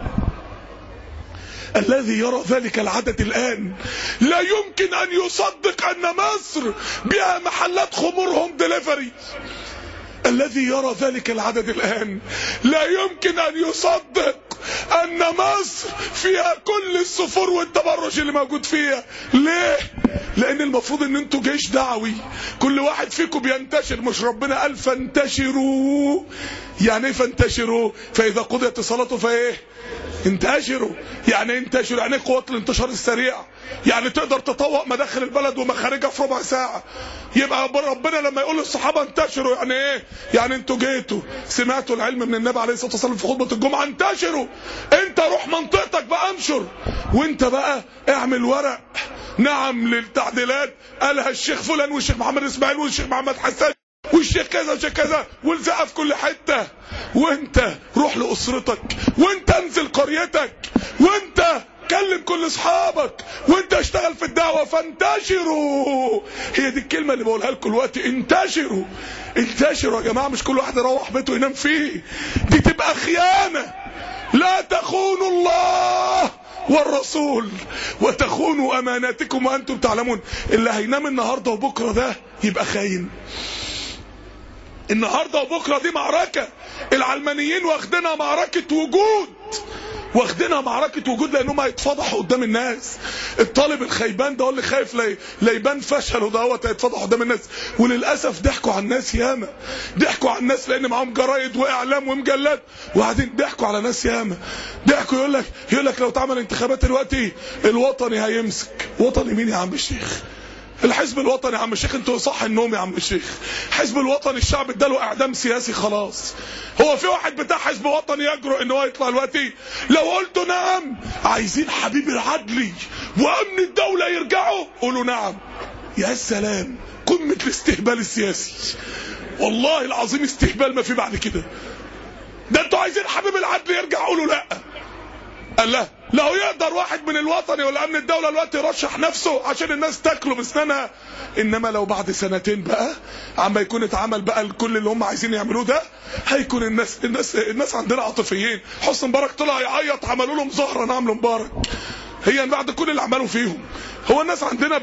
الذي يرى ذلك العدد الآن لا يمكن أن يصدق أن مصر بها محلات خمور هوم ديليفري. الذي يرى ذلك العدد الآن لا يمكن أن يصدق ان مصر فيها كل السفور والتبرج اللي موجود فيها. ليه؟ لان المفروض ان انتوا جيش دعوي، كل واحد فيكم بينتشر، مش ربنا قال فانتشروا؟ يعني ايه فانتشروا؟ فاذا قضيت الصلاة فايه؟ انتشروا. يعني انتشروا يعني قوة الانتشار السريع، يعني تقدر تطوق مداخل البلد ومخارجها في ربع ساعة. يبقى ربنا لما يقول للصحابة انتشروا يعني ايه؟ يعني انتوا جيتوا سمعتوا العلم من النبي عليه الصلاة والسلام في خطبة الجمعة، انتشروا. انت روح منطقتك بقى انشر، وانت بقى اعمل ورق نعم للتعديلات قالها الشيخ فلان والشيخ محمد اسماعيل والشيخ محمد حسان والشيخ كذا والشيخ كذا، والزقها في كل حته. وانت روح لاسرتك، وانت انزل قريتك، وانت كلم كل اصحابك، وانت اشتغل في الدعوه. فانتشروا، هي دي الكلمه اللي بقولها لكم دلوقتي، انتشروا. انتشروا يا جماعه، مش كل واحد يروح بيته ينام فيه، دي تبقى خيانه. لا تخونوا الله والرسول وتخونوا اماناتكم وانتم تعلمون. اللي هينام النهارده وبكره ده يبقى خاين. النهارده وبكره دي معركه، العلمانيين واخدينها معركه وجود، واخدينها معركه وجود لانهم هيتفضحوا قدام الناس. الطالب الخيبان ده هو اللي خايف لا يبان فشله، ده هو هيتفضح قدام الناس. وللاسف ضحكوا على الناس ياما، ضحكوا على الناس لان معاهم جرايد واعلام ومجلات، وبعدين ضحكوا على ناس ياما. ضحكوا يقول لك لو اتعمل انتخابات دلوقتي الوطني هيمسك. وطني مين يا عم الشيخ؟ الحزب الوطني يا عم الشيخ، انتوا صح النوم يا عم الشيخ. حزب الوطني الشعب اداله اعدام سياسي خلاص. هو في واحد بتاع حزب وطني يجرؤ ان هو يطلع دلوقتي؟ لو قلتوا نعم عايزين حبيب العدلي وامن الدوله يرجعوا، قولوا نعم. يا سلام، قمه الاستهبال السياسي، والله العظيم استهبال ما في بعد كده. ده انتوا عايزين حبيب العدل يرجع، قولوا لا. قال لا، لو يقدر واحد من الوطني ولا امن الدوله دلوقتي يرشح نفسه عشان الناس تاكله بسنانها. انما لو بعد سنتين بقى عما يكون اتعمل بقى كل اللي هم عايزين يعملوه ده، هيكون الناس عندنا عاطفيين. حسني مبارك طلع يعيط، عملوا له مظاهره نعم لمبارك. هي بعد كل اللي عملوا فيهم، هو الناس عندنا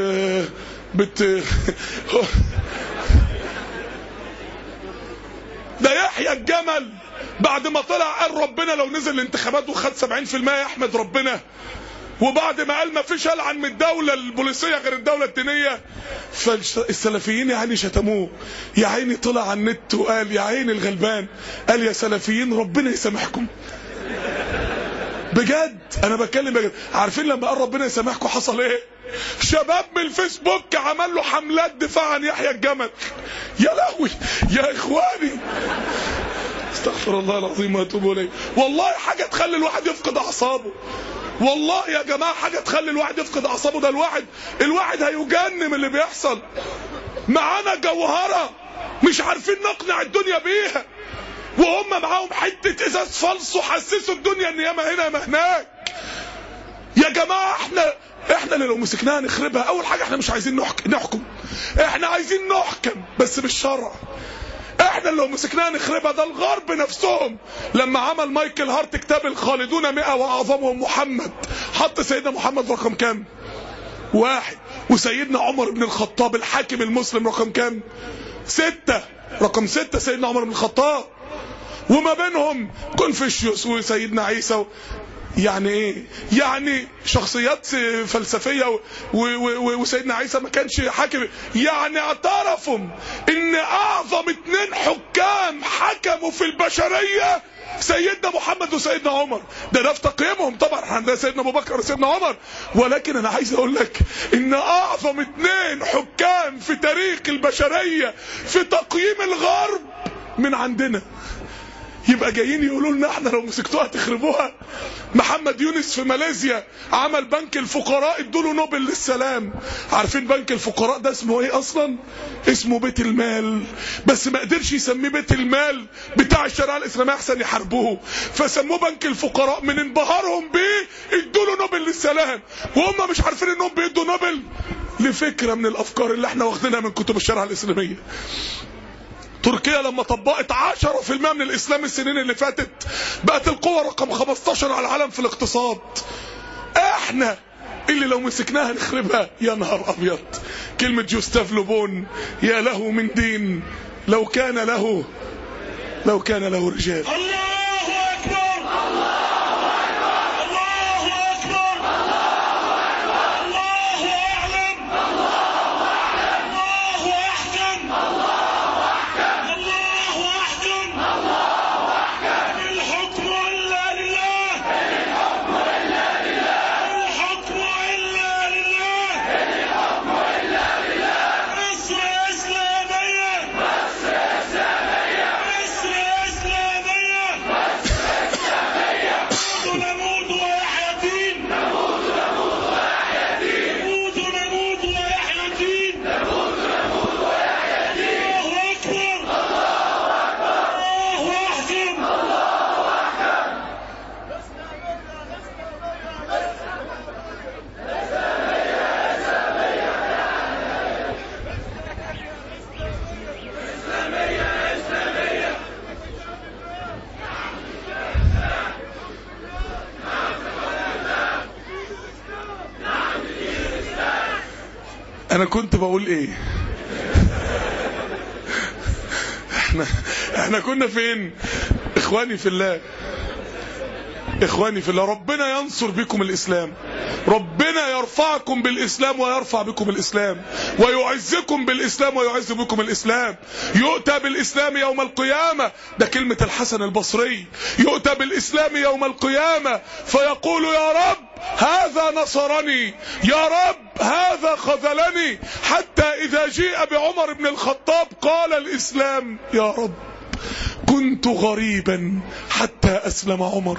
ده يحيى الجمل بعد ما طلع قال ربنا لو نزل الانتخابات وخد 70% يحمد ربنا، وبعد ما قال ما فيش ألعن من الدولة البوليسية غير الدولة الدينية، فالسلفيين يا عيني شتموه. يا عيني طلع على النت وقال يا عيني الغلبان، قال يا سلفيين ربنا يسامحكم. بجد انا بتكلم بجد. عارفين لما قال ربنا يسامحكم حصل ايه؟ شباب من الفيسبوك عمل له حملات دفاع عن يحيى الجمل. يا لهوي يا اخواني، استغفر الله العظيم واتوب اليه. والله حاجه تخلي الواحد يفقد اعصابه، والله يا جماعه حاجه تخلي الواحد يفقد اعصابه. ده الواحد هيجن من اللي بيحصل. معانا جوهره مش عارفين نقنع الدنيا بيها، وهم معاهم حته ازاز فلس وحسسوا الدنيا ان ياما هنا ياما هناك. يا جماعه احنا اللي لو مسكناها نخربها. اول حاجه احنا مش عايزين نحكم، احنا عايزين نحكم بس بالشرع. احنا اللي لو مسكناها نخربها. ده الغرب نفسهم لما عمل مايكل هارت كتاب الخالدون 100 واعظمهم محمد، حط سيدنا محمد رقم كام؟ 1. وسيدنا عمر بن الخطاب الحاكم المسلم رقم كام؟ 6. رقم 6 سيدنا عمر بن الخطاب. وما بينهم كونفوشيوس وسيدنا عيسى. يعني ايه؟ يعني شخصيات فلسفية وسيدنا عيسى ما كانش حاكم. يعني اعترفوا ان اعظم 2 حكام حكموا في البشرية سيدنا محمد وسيدنا عمر. ده في تقييمهم طبعا، عندنا سيدنا ابو بكر وسيدنا عمر، ولكن انا عايز اقول لك ان اعظم 2 حكام في تاريخ البشرية في تقييم الغرب من عندنا. يبقى جايين يقولوا لنا احنا لو مسكتوها تخربوها. محمد يونس في ماليزيا عمل بنك الفقراء، ادوله نوبل للسلام. عارفين بنك الفقراء ده اسمه ايه اصلا؟ اسمه بيت المال، بس ما قدرش يسميه بيت المال بتاع الشريعه الاسلاميه احسن يحاربوه، فسموه بنك الفقراء. من انبهارهم بيه ادوله نوبل للسلام، وهم مش عارفين انهم بيدوا نوبل لفكره من الافكار اللي احنا واخدينها من كتب الشريعه الاسلاميه. تركيا لما طبقت 10% من الاسلام السنين اللي فاتت بقت القوة رقم 15 على العالم في الاقتصاد. احنا اللي لو مسكناها نخربها. يا نهار ابيض. كلمة جوستاف لوبون، يا له من دين لو كان له رجال. الله اكبر. الله انا كنت بقول ايه؟ احنا كنا فين؟ اخواني في الله، اخواني في الله، ربنا ينصر بكم الاسلام، ربنا يرفعكم بالاسلام ويرفع بكم الاسلام، ويعزكم بالاسلام ويعز بكم الاسلام. يؤتى بالاسلام يوم القيامة، ده كلمة الحسن البصري، يؤتى بالاسلام يوم القيامة فيقول يا رب هذا نصرني، يا رب هذا خذلني، حتى اذا جيء بعمر بن الخطاب قال الاسلام يا رب كنت غريبا حتى اسلم عمر.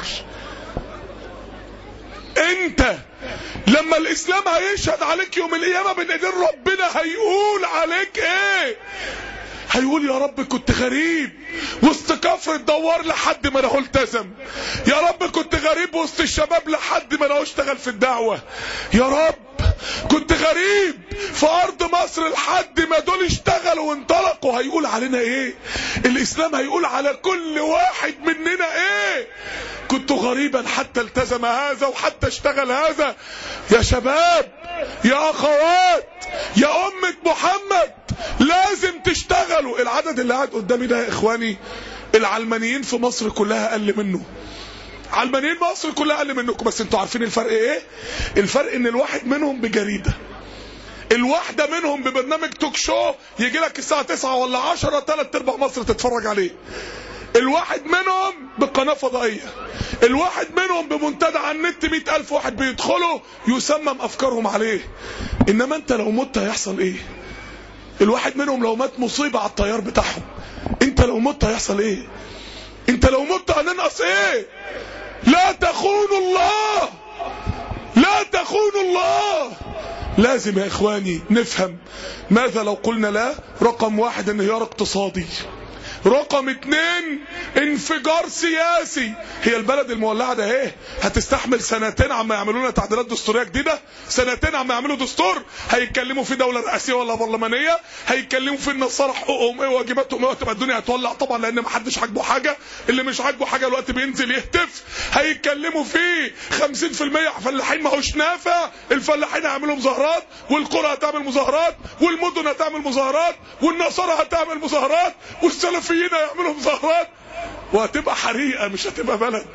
انت لما الاسلام هيشهد عليك يوم القيامة بين ايدين ربنا هيقول عليك ايه؟ هيقول يا رب كنت غريب وسط كفر الدوار لحد ما انا التزم، يا رب كنت غريب وسط الشباب لحد ما انا اشتغل في الدعوة، يا رب كنت غريب في ارض مصر لحد ما دول اشتغلوا وانطلقوا. هيقول علينا ايه؟ الاسلام هيقول على كل واحد مننا ايه؟ كنت غريبا حتى التزم هذا وحتى اشتغل هذا. يا شباب، يا اخوات، يا امة محمد، لازم تشتغلوا. العدد اللي قاعد قدامي ده يا اخواني العلمانيين في مصر كلها اقل منه، علمانيين مصر كلها اقل منكم. بس انتوا عارفين الفرق ايه؟ الفرق ان الواحد منهم بجريدة، الواحدة منهم ببرنامج توك شو يجي لك الساعة 9 ولا 10 3/4 مصر تتفرج عليه، الواحد منهم بقناة فضائية، الواحد منهم بمنتدى على النت 100,000 واحد بيدخلوا يسمم افكارهم عليه. انما انت لو مت هيحصل ايه؟ الواحد منهم لو مات مصيبة على الطيار بتاعهم، انت لو مت هيحصل ايه؟ انت لو مت هننقص ايه؟ لا تخونوا الله، لا تخونوا الله. لازم يا اخواني نفهم ماذا لو قلنا لا. رقم 1 انهيار اقتصادي، رقم 2 انفجار سياسي. هي البلد المولعه ده ايه؟ هتستحمل سنتين عما يعملوا لنا تعديلات دستوريه جديده؟ سنتين عما يعملوا دستور؟ هيتكلموا في دوله رئاسيه ولا برلمانيه؟ هيتكلموا في النصارى حقوقهم ايه واجباتهم ايه؟ وتبقى الدنيا هتولع طبعا، لان ما حدش عاجبه حاجه، اللي مش عاجبه حاجه الوقت بينزل يهتف. هيتكلموا في 50% فلاحين ما هوش نافع، الفلاحين هيعملوا مظاهرات، والقرى هتعمل مظاهرات، والمدن هتعمل مظاهرات، والنصارى هتعمل مظاهرات، والسلفيين يعملوا مظاهرات، وهتبقى حريقة مش هتبقى بلد.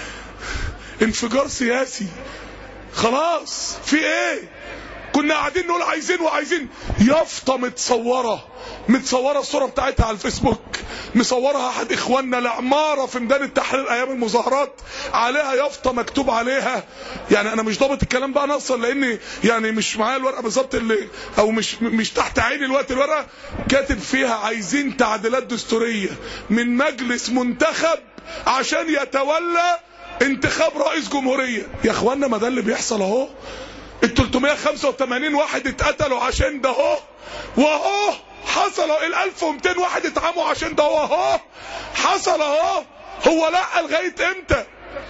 انفجار سياسي. خلاص في ايه؟ كنا قاعدين نقول عايزين وعايزين. يافطة متصورة الصورة بتاعتها على الفيسبوك، مصورها احد اخواننا لعمارة في ميدان التحرير ايام المظاهرات، عليها يافطة مكتوب عليها، يعني انا مش ضابط الكلام بقى نصا لاني يعني مش معايا الورقة بالظبط اللي او مش تحت عيني الوقت الورقة، كاتب فيها عايزين تعديلات دستورية من مجلس منتخب عشان يتولى انتخاب رئيس جمهورية. يا اخوانا ما ده اللي بيحصل اهو. ال 385 واحد اتقتلوا عشان ده اهو، واهو حصلوا ال 1200 واحد اتعموا عشان ده اهو حصل اهو. هو لا لغايه امتى؟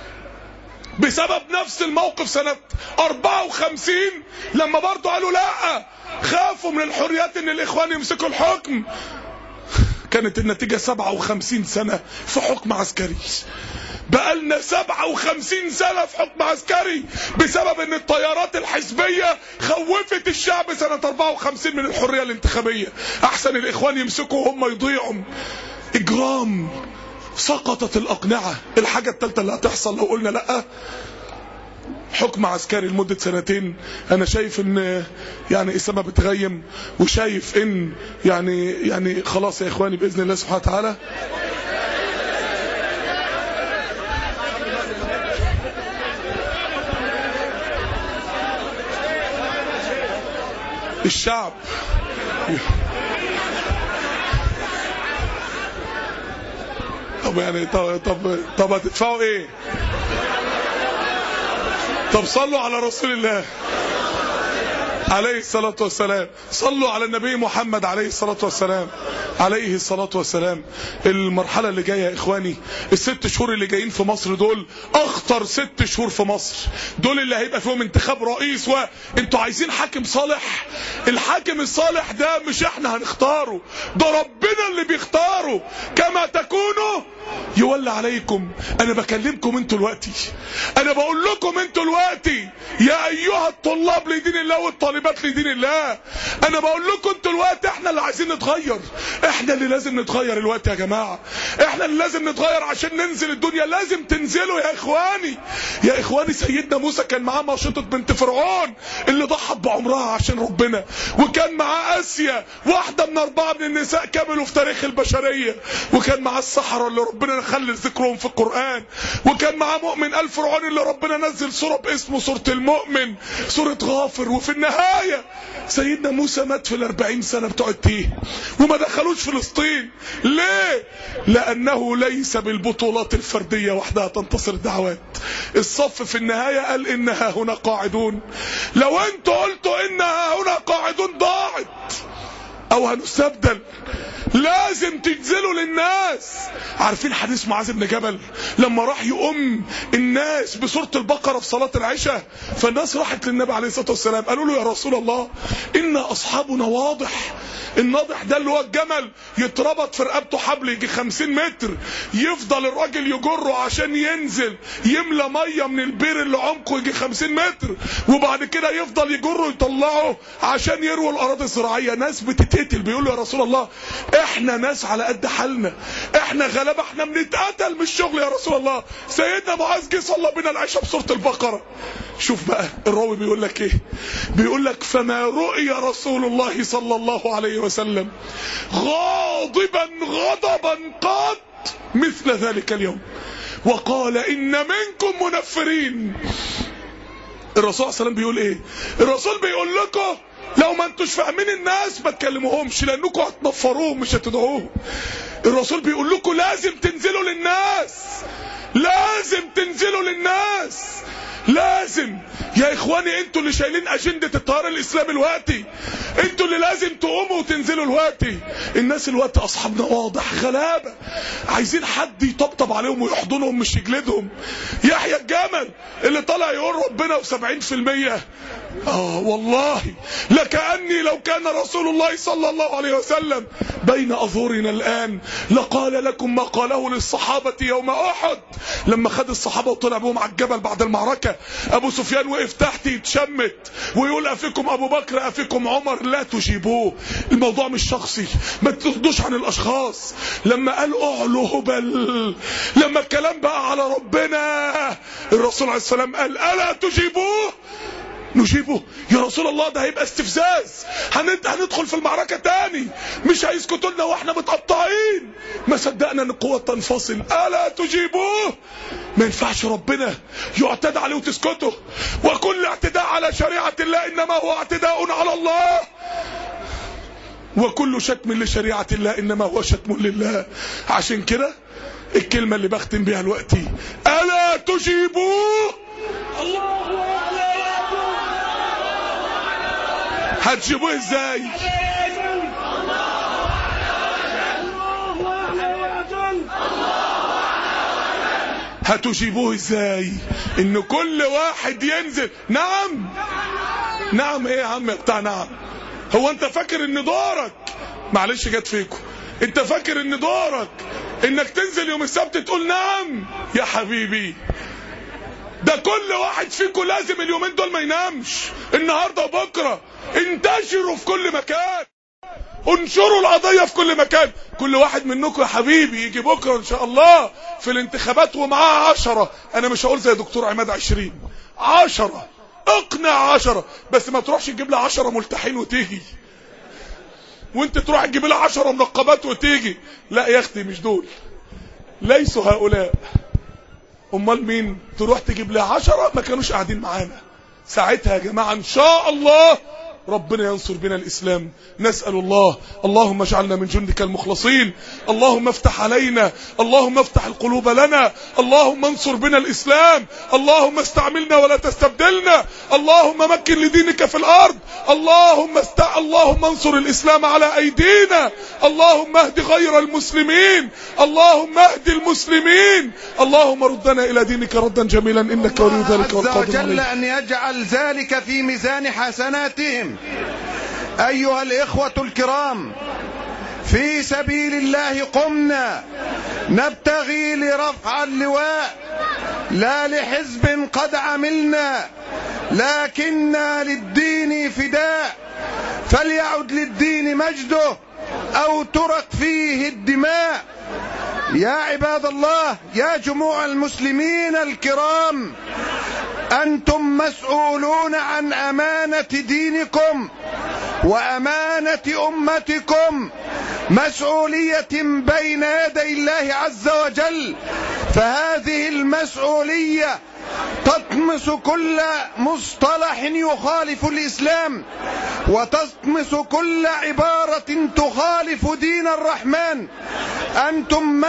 بسبب نفس الموقف سنة 54 لما برضو قالوا لا، خافوا من الحريات ان الاخوان يمسكوا الحكم، كانت النتيجة 57 سنة في حكم عسكري. بقالنا 57 سنة في حكم عسكري بسبب ان التيارات الحزبية خوفت الشعب سنة 54 من الحرية الانتخابية. احسن الاخوان يمسكوا وهم يضيعوا. اجرام، سقطت الاقنعة. الحاجة الثالثة اللي هتحصل لو قلنا لا، حكم عسكري لمدة 2 سنين. انا شايف ان يعني السما بتغيم، وشايف ان يعني خلاص يا اخواني باذن الله سبحانه وتعالى الشعب طب يعني طب هتدفعوا ايه؟ طب صلوا على رسول الله عليه الصلاة والسلام، صلوا على النبي محمد عليه الصلاة والسلام عليه الصلاة والسلام. المرحلة اللي جاية يا اخواني، ال6 شهور اللي جايين في مصر دول اخطر 6 شهور في مصر، دول اللي هيبقى فيهم انتخاب رئيس. وانتوا عايزين حاكم صالح؟ الحاكم الصالح ده مش احنا هنختاره، ده ربنا اللي بيختاره. كما تكونوا يولى عليكم. انا بكلمكم انتوا دلوقتي، انا بقول لكم انتوا دلوقتي يا ايها الطلاب لدين الله والطالبات لدين الله، انا بقول لكم انتوا دلوقتي احنا اللي عايزين نتغير، احنا اللي لازم نتغير الوقت يا جماعه، احنا اللي لازم نتغير عشان ننزل الدنيا. لازم تنزلوا يا اخواني، يا اخواني. سيدنا موسى كان معاه ماشطة بنت فرعون اللي ضحت بعمرها عشان ربنا، وكان معاه اسيا واحده من 4 من النساء كملوا في تاريخ البشريه، وكان معاه السحرة اللي ربنا خلى ذكرهم في القرآن، وكان معاه مؤمن آل فرعون اللي ربنا نزل سورة باسمه سورة المؤمن، سورة غافر. وفي النهاية سيدنا موسى مات في 40 سنة بتوع التيه وما دخلوش فلسطين. ليه؟ لأنه ليس بالبطولات الفردية وحدها تنتصر الدعوات. الصف في النهاية قال إنها هنا قاعدون. لو انتوا قلتوا إنها هنا قاعدون ضاعت او هنستبدل. لازم تنزلوا للناس. عارفين حديث معاذ بن جبل لما راح يؤم الناس بسورة البقرة في صلاة العشاء؟ فالناس راحت للنبي عليه الصلاة والسلام قالوا له يا رسول الله إن أصحابنا واضح. الناضح ده اللي هو الجمل يتربط في رقبته حبل يجي 50 متر، يفضل الراجل يجره عشان ينزل يملى مية من البير اللي عمقه يجي 50 متر، وبعد كده يفضل يجره يطلعه عشان يروي الأراضي الزراعية. ناس بتتقتل. بيقول له يا رسول الله احنا ناس على قد حالنا، احنا غلابة، احنا بنتقتل من الشغل يا رسول الله. سيدنا معاذ جه صلى بنا العشاء بسورة البقرة. شوف بقى الراوي بيقول لك ايه، بيقول لك فما رؤي رسول الله صلى الله عليه وسلم غاضبا غضبا قط مثل ذلك اليوم، وقال ان منكم منفرين. الرسول صلى الله عليه وسلم بيقول ايه؟ الرسول بيقول لكم لو ما انتوش فاهمين الناس ما تكلموهمش لانكم هتنفروهم مش هتدعوهم. الرسول بيقول لكم لازم تنزلوا للناس، لازم تنزلوا للناس، لازم يا اخواني. انتوا اللي شايلين اجندة التيار الاسلامي الوقتي، انتوا اللي لازم تقوموا وتنزلوا الوقتي. الناس الوقت اصحابنا واضح غلابة، عايزين حد يطبطب عليهم ويحضنهم مش يجلدهم. يحيى الجمل اللي طلع يقول ربنا و70%، والله لكأني لو كان رسول الله صلى الله عليه وسلم بين أظهرنا الآن لقال لكم ما قاله للصحابة يوم أحد لما خد الصحابة وطلع بهم على الجبل بعد المعركة. أبو سفيان وقف تحت يتشمت ويقول أفيكم أبو بكر أفيكم عمر، لا تجيبوه. الموضوع مش شخصي، ما تردوش عن الأشخاص. لما قال أعلو هبل، لما الكلام بقى على ربنا، الرسول عليه السلام قال ألا تجيبوه؟ نجيبه يا رسول الله، ده هيبقى استفزاز، هندخل في المعركة تاني، مش هيسكتوا لنا واحنا متقطعين. ما صدقنا ان القوة تنفصل. ألا تجيبوه؟ ما ينفعش ربنا يعتدى عليه وتسكته، وكل اعتداء على شريعة الله انما هو اعتداء على الله، وكل شتم لشريعة الله انما هو شتم لله. عشان كده الكلمة اللي بختم بيها دلوقتي ألا تجيبوه؟ الله هتجيبوه ازاي؟ هتجيبوه ازاي؟ ان كل واحد ينزل. نعم نعم ايه يا عم بتاع نعم؟ هو انت فاكر ان دورك، معلش جت فيكم، انت فاكر ان دورك انك تنزل يوم السبت تقول نعم؟ يا حبيبي ده كل واحد فيكم لازم اليومين دول ما ينامش، النهارده وبكره. انتشروا في كل مكان، انشروا القضية في كل مكان. كل واحد منكم يا حبيبي يجي بكره ان شاء الله في الانتخابات ومعاه 10، انا مش هقول زي دكتور عماد 20، 10، اقنع 10، بس ما تروحش تجيب لها 10 ملتحين وتيجي، وانت تروح تجيب لها 10 منقبات وتيجي. لا يا اختي مش دول، ليسوا هؤلاء. امال مين؟ تروح تجيب لها 10 ما كانوش قاعدين معانا. ساعتها يا جماعة ان شاء الله ربنا ينصر بنا الإسلام. نسأل الله اللهم اجعلنا من جندك المخلصين، اللهم افتح علينا، اللهم افتح القلوب لنا، اللهم انصر بنا الإسلام، اللهم استعملنا ولا تستبدلنا، اللهم مكن لدينك في الأرض، اللهم انصر الإسلام على أيدينا، اللهم اهد غير المسلمين، اللهم اهد المسلمين، اللهم ردنا إلى دينك ردا جميلا إنك ولي ذلك والقادر عليه. عز وجل أن يجعل ذلك في ميزان حسناتهم. أيها الإخوة الكرام، في سبيل الله قمنا نبتغي لرفع اللواء، لا لحزب قد عملنا لكننا للدين فداء، فليعد للدين مجده أو ترك فيه الدماء. يا عباد الله، يا جموع المسلمين الكرام، أنتم مسؤولون عن أمانة دينكم وأمانة أمتكم، مسؤولية بين يدي الله عز وجل. فهذه المسؤولية تطمس كل مصطلح يخالف الإسلام، وتطمس كل عبارة تخالف دين الرحمن. أنتم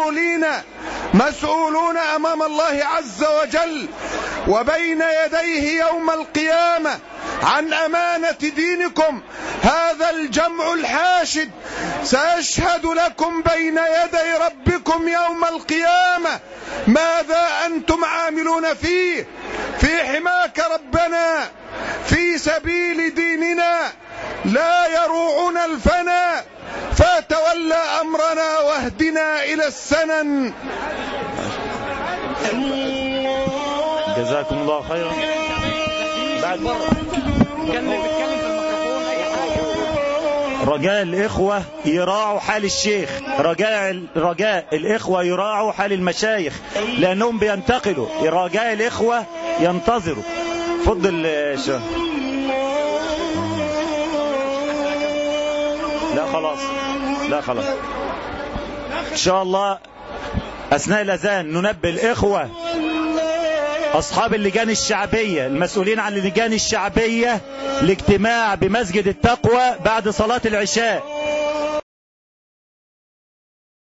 مسؤولون أمام الله عز وجل وبين يديه يوم القيامة عن أمانة دينكم. هذا الجمع الحاشد سيشهد لكم بين يدي ربكم يوم القيامة ماذا أنتم عاملون فيه، في حماك ربنا، في سبيل ديننا، لا يروعنا الفنا، فتولى أمرنا واهدنا إلى السنن. جزاكم الله خيرا. رجاء الإخوة يراعوا حال الشيخ، رجاء الإخوة يراعوا حال المشايخ لأنهم بينتقلوا. رجاء الإخوة ينتظروا. فضل الشيخ. لا خلاص إن شاء الله أثناء الأذان ننبه الإخوة أصحاب اللجان الشعبية المسؤولين عن اللجان الشعبية لاجتماع بمسجد التقوى بعد صلاة العشاء.